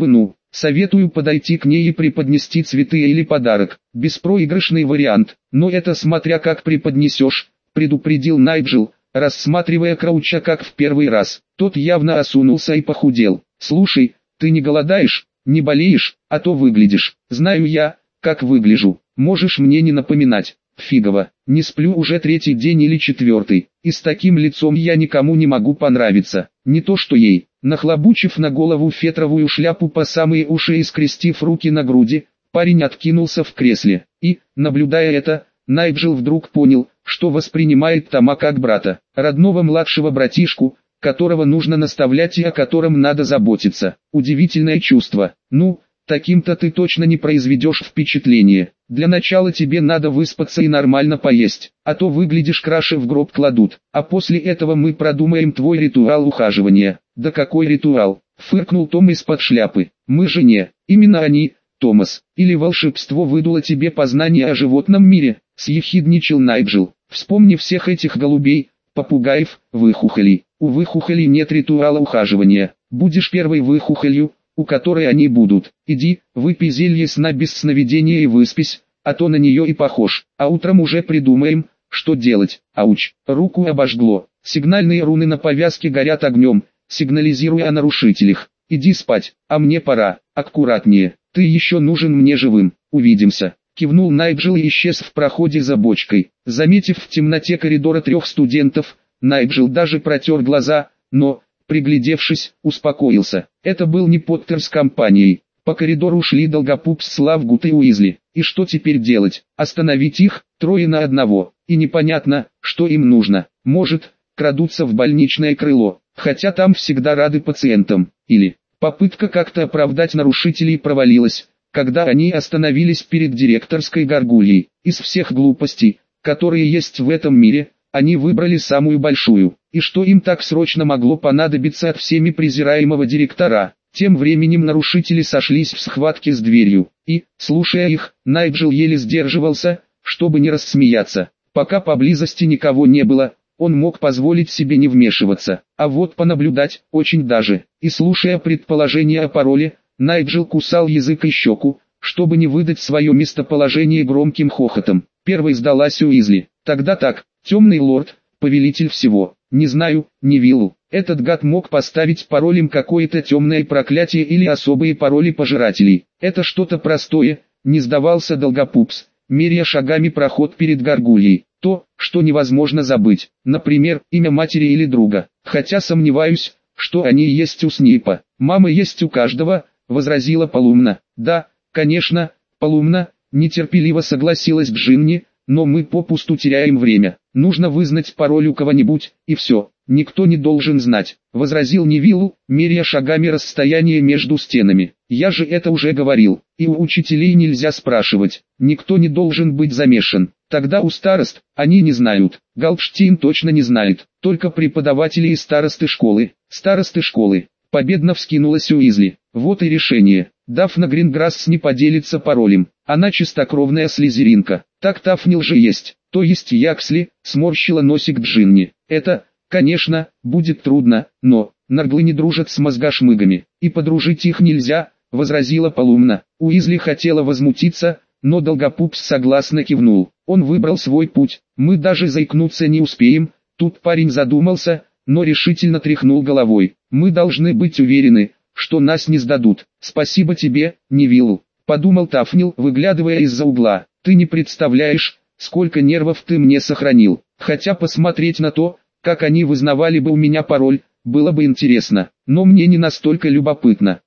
советую подойти к ней и преподнести цветы или подарок. Беспроигрышный вариант, но это смотря как преподнесешь, предупредил Найджел, рассматривая Крауча как в первый раз. Тот явно осунулся и похудел. Слушай, ты не голодаешь, не болеешь, а то выглядишь. Знаю я, как выгляжу, можешь мне не напоминать. Фигово, не сплю уже 3-й день или 4-й, и с таким лицом я никому не могу понравиться, не то что ей. Нахлобучив на голову фетровую шляпу по самые уши и скрестив руки на груди, парень откинулся в кресле, и, наблюдая это, Найджел вдруг понял, что воспринимает Тома как брата, родного младшего братишку, которого нужно наставлять и о котором надо заботиться. Удивительное чувство. Ну, таким-то ты точно не произведешь впечатление. Для начала тебе надо выспаться и нормально поесть, а то выглядишь краше в гроб кладут. А после этого мы продумаем твой ритуал ухаживания. Да какой ритуал? Фыркнул Том из-под шляпы. Мы же не, именно они, Томас. Или волшебство выдуло тебе познание о животном мире? Съехидничал Найджел. Вспомни всех этих голубей, попугаев, выхухолей. У выхухолей нет ритуала ухаживания. Будешь первой выхухолью, у которой они будут. Иди, выпей зелье сна без сновидения и выспись, а то на нее и похож. А утром уже придумаем, что делать. Ауч, руку обожгло. Сигнальные руны на повязке горят огнем, сигнализируя о нарушителях. Иди спать, а мне пора. Аккуратнее, ты еще нужен мне живым. Увидимся. Кивнул Найджел и исчез в проходе за бочкой. Заметив в темноте коридора 3 студентов, Найджел даже протер глаза, но, приглядевшись, успокоился. Это был не Поттер с компанией. По коридору шли Долгопупс, Славгут и Уизли. И что теперь делать? Остановить их, 3 на 1. И непонятно, что им нужно. Может, крадутся в больничное крыло, хотя там всегда рады пациентам. Или попытка как-то оправдать нарушителей провалилась, когда они остановились перед директорской горгульей. Из всех глупостей, которые есть в этом мире, они выбрали самую большую. И что им так срочно могло понадобиться от всеми презираемого директора? Тем временем нарушители сошлись в схватке с дверью. И, слушая их, Найджел еле сдерживался, чтобы не рассмеяться. Пока поблизости никого не было, он мог позволить себе не вмешиваться. А вот понаблюдать, очень даже. И слушая предположения о пароле, Найджел кусал язык и щеку, чтобы не выдать свое местоположение громким хохотом. Первой сдалась Уизли. Тогда так, темный лорд, повелитель всего. Не знаю, Невиллу. Этот гад мог поставить паролем какое-то темное проклятие или особые пароли пожирателей. Это что-то простое, не сдавался Долгопупс, меряя шагами проход перед горгульей. То, что невозможно забыть, например, имя матери или друга. Хотя сомневаюсь, что они есть у Снейпа. Мама есть у каждого, возразила Полумна. Да, конечно, Полумна, нетерпеливо согласилась Джинни, но мы попусту теряем время. Нужно вызнать пароль у кого-нибудь, и все. Никто не должен знать, возразил Невиллу, меряя шагами расстояние между стенами. Я же это уже говорил, и у учителей нельзя спрашивать, никто не должен быть замешан. Тогда у старост, они не знают, Галпштейн точно не знает, только преподаватели и старосты школы. Старосты школы, победно вскинулась Уизли. Вот и решение. Дафна Гринграсс не поделится паролем, она чистокровная слизеринка. Так Тафнил же есть, то есть Яксли, сморщила носик Джинни. Это, конечно, будет трудно, но нарглы не дружат с мозгошмыгами, и подружить их нельзя, возразила Полумна. Уизли хотела возмутиться, но Долгопупс согласно кивнул. Он выбрал свой путь, мы даже заикнуться не успеем. Тут парень задумался, но решительно тряхнул головой. Мы должны быть уверены, что нас не сдадут. Спасибо тебе, Невиллу, подумал Тафнил, выглядывая из-за угла. Ты не представляешь, сколько нервов ты мне сохранил. Хотя посмотреть на то, как они вызнавали бы у меня пароль, было бы интересно. Но мне не настолько любопытно.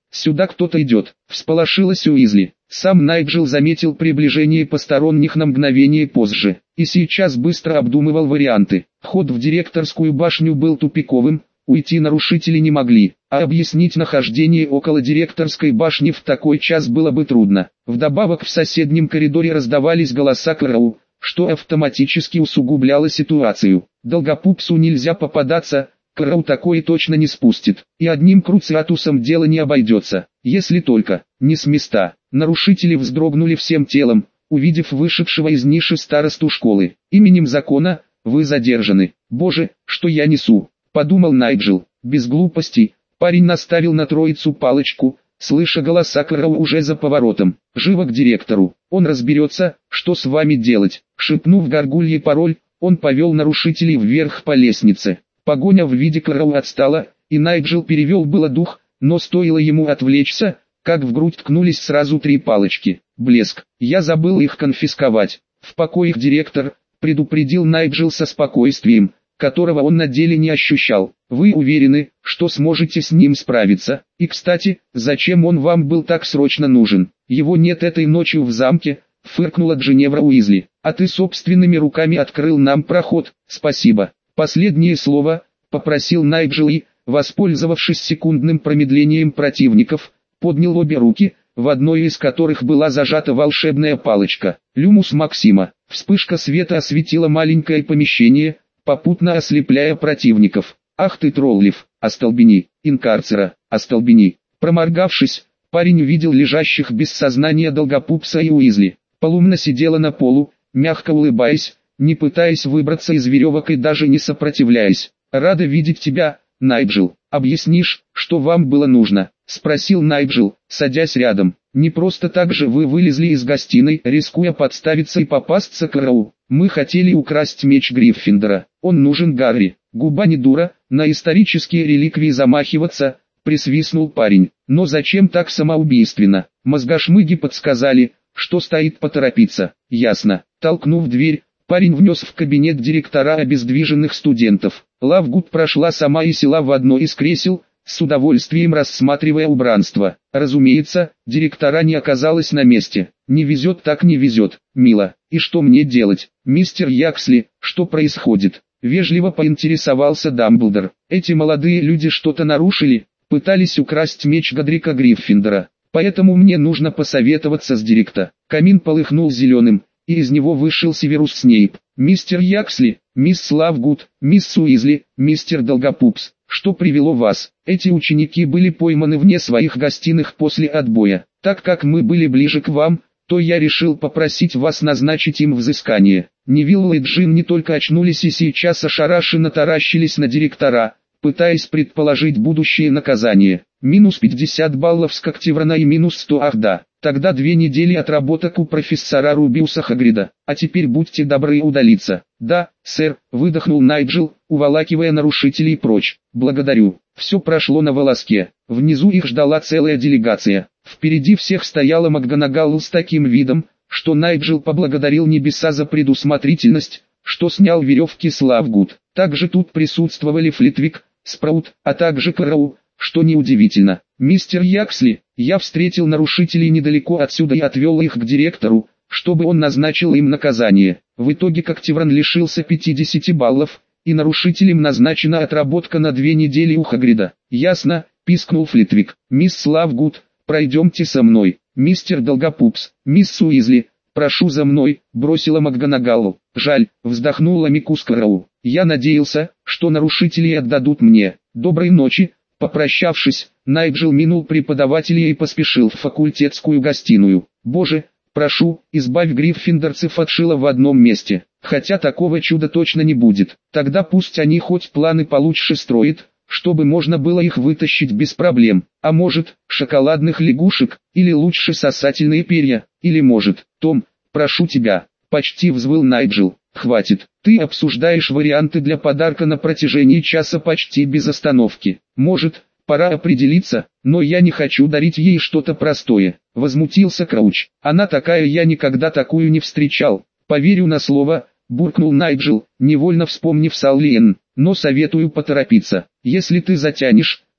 сюда кто-то идет, всполошилась Уизли. Сам Найджел заметил приближение посторонних на мгновение позже, и сейчас быстро обдумывал варианты. Вход в директорскую башню был тупиковым, уйти нарушители не могли, а объяснить нахождение около директорской башни в такой час было бы трудно. Вдобавок в соседнем коридоре раздавались голоса Кроу, что автоматически усугубляло ситуацию. Долгопупсу нельзя попадаться, Кроу такое точно не спустит, и одним круциатусом дело не обойдется, если только не с места. Нарушители вздрогнули всем телом, увидев вышедшего из ниши старосту школы. «Именем закона, вы задержаны». «Боже, что я несу», — подумал Найджел. Без глупостей, парень наставил на троицу палочку, слыша голоса Кроу уже за поворотом. «Живо к директору, он разберется, что с вами делать». Шепнув горгулье пароль, он повел нарушителей вверх по лестнице. Погоня в виде Кроу отстала, и Найджел перевел было дух, но стоило ему отвлечься, как в грудь ткнулись сразу 3 палочки. Блеск. «Я забыл их конфисковать». «В покоях директор», — предупредил Найджел со спокойствием, которого он на деле не ощущал. «Вы уверены, что сможете с ним справиться? И кстати, зачем он вам был так срочно нужен? Его нет этой ночью в замке», — фыркнула Джиневра Уизли. «А ты собственными руками открыл нам проход, спасибо». «Последнее слово», — попросил Найджел и, воспользовавшись секундным промедлением противников, поднял обе руки, в одной из которых была зажата волшебная палочка. Люмус Максима. Вспышка света осветила маленькое помещение, попутно ослепляя противников. «Ах ты троллив, остолбени, инкарцера, остолбени». Проморгавшись, парень увидел лежащих без сознания Долгопупса и Уизли. Полумна сидела на полу, мягко улыбаясь, не пытаясь выбраться из веревок и даже не сопротивляясь. «Рада видеть тебя, Найджел. Объяснишь, что вам было нужно?» — спросил Найджел, садясь рядом. «Не просто так же вы вылезли из гостиной, рискуя подставиться и попасться Кроу. Мы хотели украсть меч Гриффиндора. Он нужен Гарри». «Губа не дура, на исторические реликвии замахиваться», — присвистнул парень. «Но зачем так самоубийственно? Мозгошмыги подсказали, что стоит поторопиться». «Ясно». Толкнув дверь, парень внес в кабинет директора обездвиженных студентов. Лавгуд прошла сама и села в одно из кресел, с удовольствием рассматривая убранство. Разумеется, директора не оказалось на месте. «Не везет так не везет, мило. И что мне делать, мистер Яксли, что происходит?» Вежливо поинтересовался Дамблдор. «Эти молодые люди что-то нарушили, пытались украсть меч Годрика Гриффиндора. Поэтому мне нужно посоветоваться с директором». Камин полыхнул зеленым, и из него вышел Северус Снейп. «Мистер Яксли, мисс Лавгуд, мисс Уизли, мистер Долгопупс, что привело вас?» «Эти ученики были пойманы вне своих гостиных после отбоя. Так как мы были ближе к вам, то я решил попросить вас назначить им взыскание». Невилл и Джин не только очнулись и сейчас ошарашенно таращились на директора, пытаясь предположить будущее наказание. Минус 50 баллов с Когтеврана и минус 100 ах да. Тогда 2 недели отработок у профессора Рубиуса Хагрида. А теперь будьте добры удалиться. «Да, сэр», — выдохнул Найджел, уволакивая нарушителей прочь. «Благодарю». Все прошло на волоске. Внизу их ждала целая делегация. Впереди всех стояла МакГонагал с таким видом, что Найджел поблагодарил небеса за предусмотрительность, что снял веревки с Лавгуд. Также тут присутствовали Флитвик, Спраут, а также Кроу, что неудивительно. «Мистер Яксли, я встретил нарушителей недалеко отсюда и отвел их к директору, чтобы он назначил им наказание. В итоге Когтевран лишился 50 баллов, и нарушителям назначена отработка на 2 недели у Хагрида». «Ясно», — пискнул Флитвик. «Мисс Лавгуд, пройдемте со мной». «Мистер Долгопупс, мисс Уизли, прошу за мной», — бросила МакГонагал. «Жаль», — вздохнула Микус Кроу. «Я надеялся, что нарушители отдадут мне. Доброй ночи». Попрощавшись, Найджел минул преподавателя и поспешил в факультетскую гостиную. «Боже, прошу, избавь гриффиндорцев от шила в одном месте. Хотя такого чуда точно не будет. Тогда пусть они хоть планы получше строят, чтобы можно было их вытащить без проблем. А может, шоколадных лягушек, или лучше сосательные перья, или может, Том, прошу тебя», — почти взвыл Найджел. «Хватит, ты обсуждаешь варианты для подарка на протяжении часа почти без остановки. Может, пора определиться, но я не хочу дарить ей что-то простое», — возмутился Крауч. «Она такая, я никогда такую не встречал». «Поверю на слово», — буркнул Найджел, невольно вспомнив Саллиен. «Но советую поторопиться. Если ты затянешь,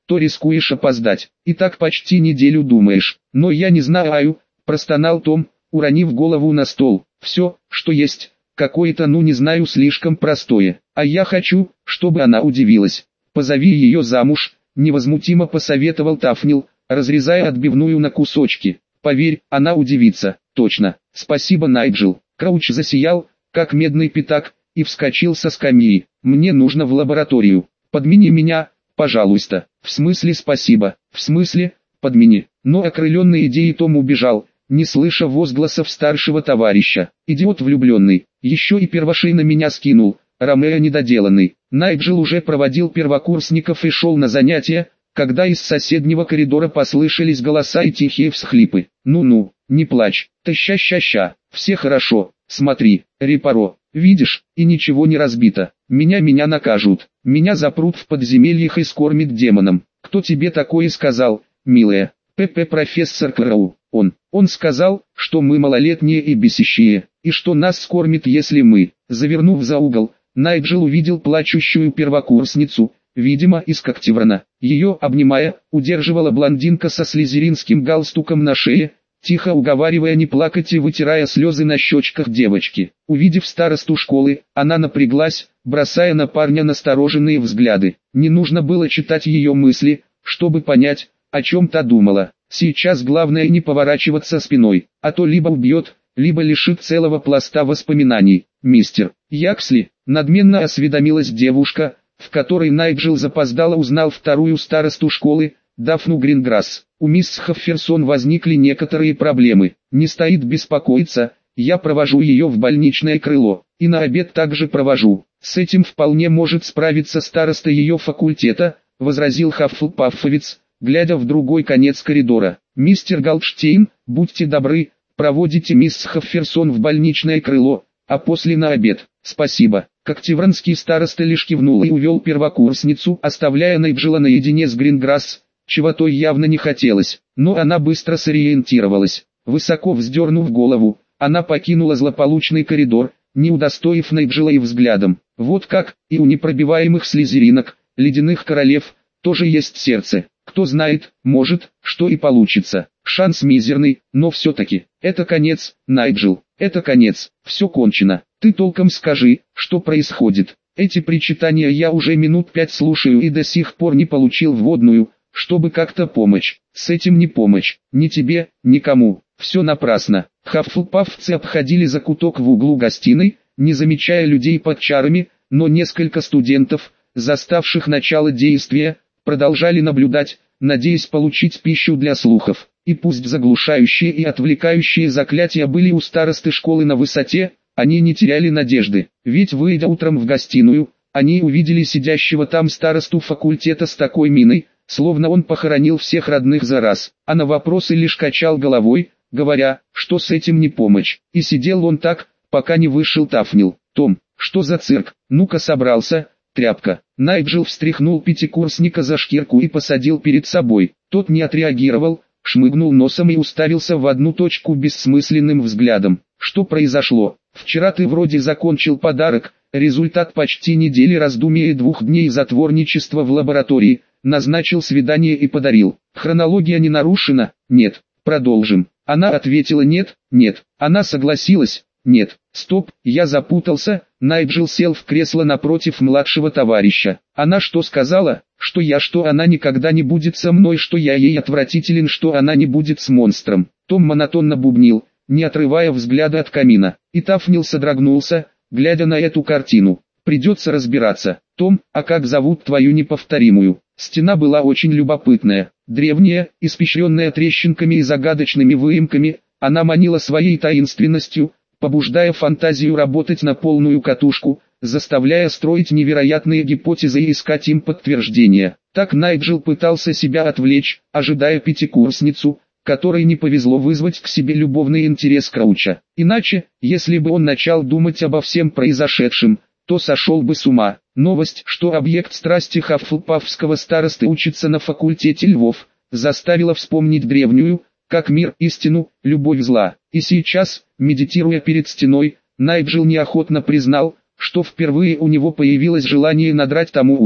то рискуешь опоздать. И так почти неделю думаешь. Но я не знаю, простонал Том, уронив голову на стол. Все, что есть, какое-то не знаю слишком простое. А я хочу, чтобы она удивилась. Позови ее замуж, невозмутимо посоветовал Тафнил, разрезая отбивную на кусочки. Поверь, она удивится, точно. Спасибо, Найджел. Крауч засиял, как медный пятак, и вскочил со скамьи. Мне нужно в лабораторию. Подмени меня, пожалуйста. В смысле спасибо, в смысле, подмени. Но окрыленный идеей Том убежал, не слыша возгласов старшего товарища. Идиот влюбленный, еще и первошей на меня скинул, Ромео недоделанный. Найджел уже проводил первокурсников и шел на занятия, когда из соседнего коридора послышались голоса и тихие всхлипы. «Ну-ну, не плачь, ща, все хорошо, смотри, Репаро, видишь, и ничего не разбито, меня накажут, меня запрут в подземельях и скормят демоном. Кто тебе такое сказал, милая?» Профессор Кроу. Он сказал, что мы малолетние и бесящие, и что нас скормит, если мы». Завернув за угол, Найджел увидел плачущую первокурсницу, видимо из Когтеврана. Ее, обнимая, удерживала блондинка со слизеринским галстуком на шее, тихо уговаривая не плакать и вытирая слезы на щечках девочки. Увидев старосту школы, она напряглась, бросая на парня настороженные взгляды. Не нужно было читать ее мысли, чтобы понять, о чем та думала. Сейчас главное не поворачиваться спиной, а то либо убьет, либо лишит целого пласта воспоминаний. «Мистер Яксли», надменно осведомилась девушка, в которой Найджел запоздало узнал вторую старосту школы, Дафну Гринграсс. «У мисс Хафферсон возникли некоторые проблемы. Не стоит беспокоиться, я провожу ее в больничное крыло, и на обед также провожу. С этим вполне может справиться староста ее факультета», возразил Хаффлпаффовец, глядя в другой конец коридора. «Мистер Голдштейн, будьте добры, проводите мисс Хафферсон в больничное крыло, а после на обед». «Спасибо». Когтевранский староста лишь кивнул и увел первокурсницу, оставляя Найджела наедине с Гринграсс, чего той явно не хотелось, но она быстро сориентировалась. Высоко вздернув голову, она покинула злополучный коридор, не удостоив Найджела и взглядом. Вот как, и у непробиваемых слизеринок, ледяных королев, тоже есть сердце. Кто знает, может, что и получится. Шанс мизерный, но все-таки. Это конец, Найджел, это конец, все кончено. Ты толком скажи, что происходит. Эти причитания я уже минут 5 слушаю и до сих пор не получил вводную, чтобы как-то помочь. С этим не помочь, ни тебе, никому. Все напрасно. Хаффлпаффцы обходили закуток в углу гостиной, не замечая людей под чарами, но несколько студентов, заставших начало действия, продолжали наблюдать, надеясь получить пищу для слухов. И пусть заглушающие и отвлекающие заклятия были у старосты школы на высоте, они не теряли надежды, ведь выйдя утром в гостиную, они увидели сидящего там старосту факультета с такой миной, словно он похоронил всех родных за раз, а на вопросы лишь качал головой, говоря, что с этим не помочь. И сидел он так, пока не вышел Тафнил. «Том, что за цирк? Ну-ка собрался, тряпка». Найджел встряхнул пятикурсника за шкирку и посадил перед собой. Тот не отреагировал, шмыгнул носом и уставился в одну точку бессмысленным взглядом. «Что произошло? Вчера ты вроде закончил подарок, результат почти недели раздумий и 2 дней затворничества в лаборатории, назначил свидание и подарил. Хронология не нарушена?» «Нет». «Продолжим». Она ответила нет. Она согласилась. «Нет». «Стоп, я запутался». Найджел сел в кресло напротив младшего товарища. «Она что сказала? Что она никогда не будет со мной, что я ей отвратителен, что она не будет с монстром». Том монотонно бубнил, не отрывая взгляда от камина. И Тафнил содрогнулся, глядя на эту картину. «Придется разбираться. Том, а как зовут твою неповторимую?» Стена была очень любопытная, древняя, испещренная трещинками и загадочными выемками. Она манила своей таинственностью, побуждая фантазию работать на полную катушку, заставляя строить невероятные гипотезы и искать им подтверждения. Так Найджел пытался себя отвлечь, ожидая пятикурсницу, которой не повезло вызвать к себе любовный интерес Крауча. Иначе, если бы он начал думать обо всем произошедшем, то сошел бы с ума. Новость, что объект страсти Хаффлпаффского старосты учится на факультете львов, заставила вспомнить древнюю, как мир, истину, любовь зла. И сейчас, медитируя перед стеной, Найджел неохотно признал, что впервые у него появилось желание надрать тому уши.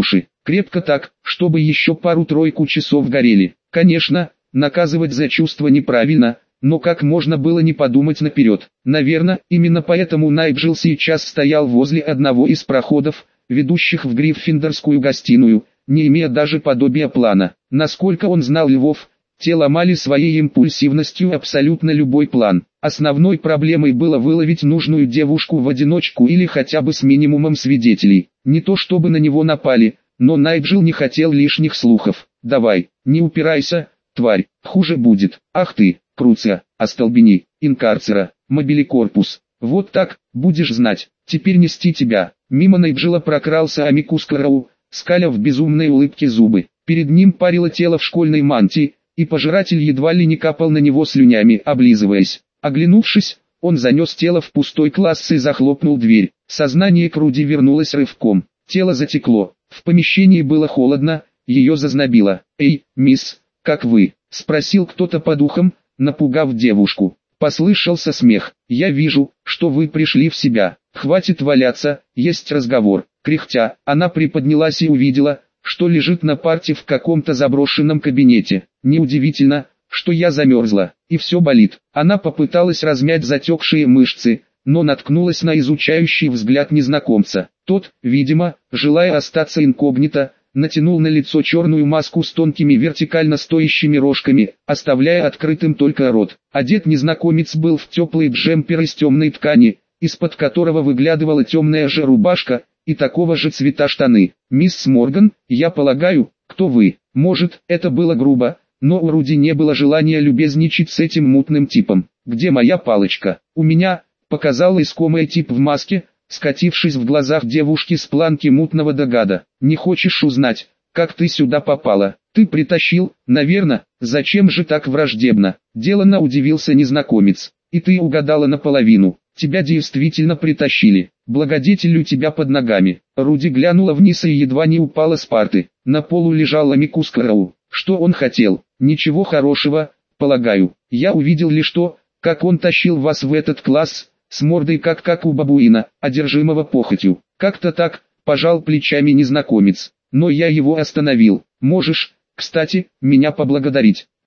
Крепко так, чтобы еще пару-тройку часов горели. Конечно, наказывать за чувства неправильно, но как можно было не подумать наперед? Наверное, именно поэтому Найджел сейчас стоял возле одного из проходов, ведущих в Гриффиндорскую гостиную, не имея даже подобия плана. Насколько он знал львов, те ломали своей импульсивностью абсолютно любой план. Основной проблемой было выловить нужную девушку в одиночку или хотя бы с минимумом свидетелей. Не то чтобы на него напали, но Найджел не хотел лишних слухов. «Давай, не упирайся, тварь, хуже будет. Ах ты, Круция, остолбени, инкарцера, мобиликорпус. Вот так, будешь знать, теперь нести тебя». Мимо Найджела прокрался Амикус Карау, скаля в безумной улыбке зубы. Перед ним парило тело в школьной мантии, и пожиратель едва ли не капал на него слюнями, облизываясь. Оглянувшись, он занес тело в пустой класс и захлопнул дверь. Сознание к Руди вернулось рывком. Тело затекло. В помещении было холодно, ее зазнобило. «Эй, мисс, как вы?» — спросил кто-то по духам, напугав девушку. Послышался смех. «Я вижу, что вы пришли в себя. Хватит валяться, есть разговор». Кряхтя, она приподнялась и увидела, что лежит на парте в каком-то заброшенном кабинете. Неудивительно, что я замерзла, и все болит. Она попыталась размять затекшие мышцы, но наткнулась на изучающий взгляд незнакомца. Тот, видимо, желая остаться инкогнито, натянул на лицо черную маску с тонкими вертикально стоящими рожками, оставляя открытым только рот. Одет незнакомец был в теплый джемпер из темной ткани, из-под которого выглядывала темная же рубашка, и такого же цвета штаны. «Мисс Морган, я полагаю, кто вы?» Может, это было грубо, но у Руди не было желания любезничать с этим мутным типом. «Где моя палочка?» «У меня», — показал искомый тип в маске, скатившись в глазах девушки с планки мутного догада. «Не хочешь узнать, как ты сюда попала?» «Ты притащил, наверное, зачем же так враждебно?» Делано удивился незнакомец. «И ты угадала наполовину. Тебя действительно притащили. Благодетель у тебя под ногами». Руди глянула вниз и едва не упала с парты. На полу лежал Амикус Карау. Что он хотел? Ничего хорошего, полагаю. Я увидел лишь то, как он тащил вас в этот класс, с мордой как у бабуина, одержимого похотью. Как-то так, пожал плечами незнакомец. Но я его остановил. Можешь, кстати, меня поблагодарить.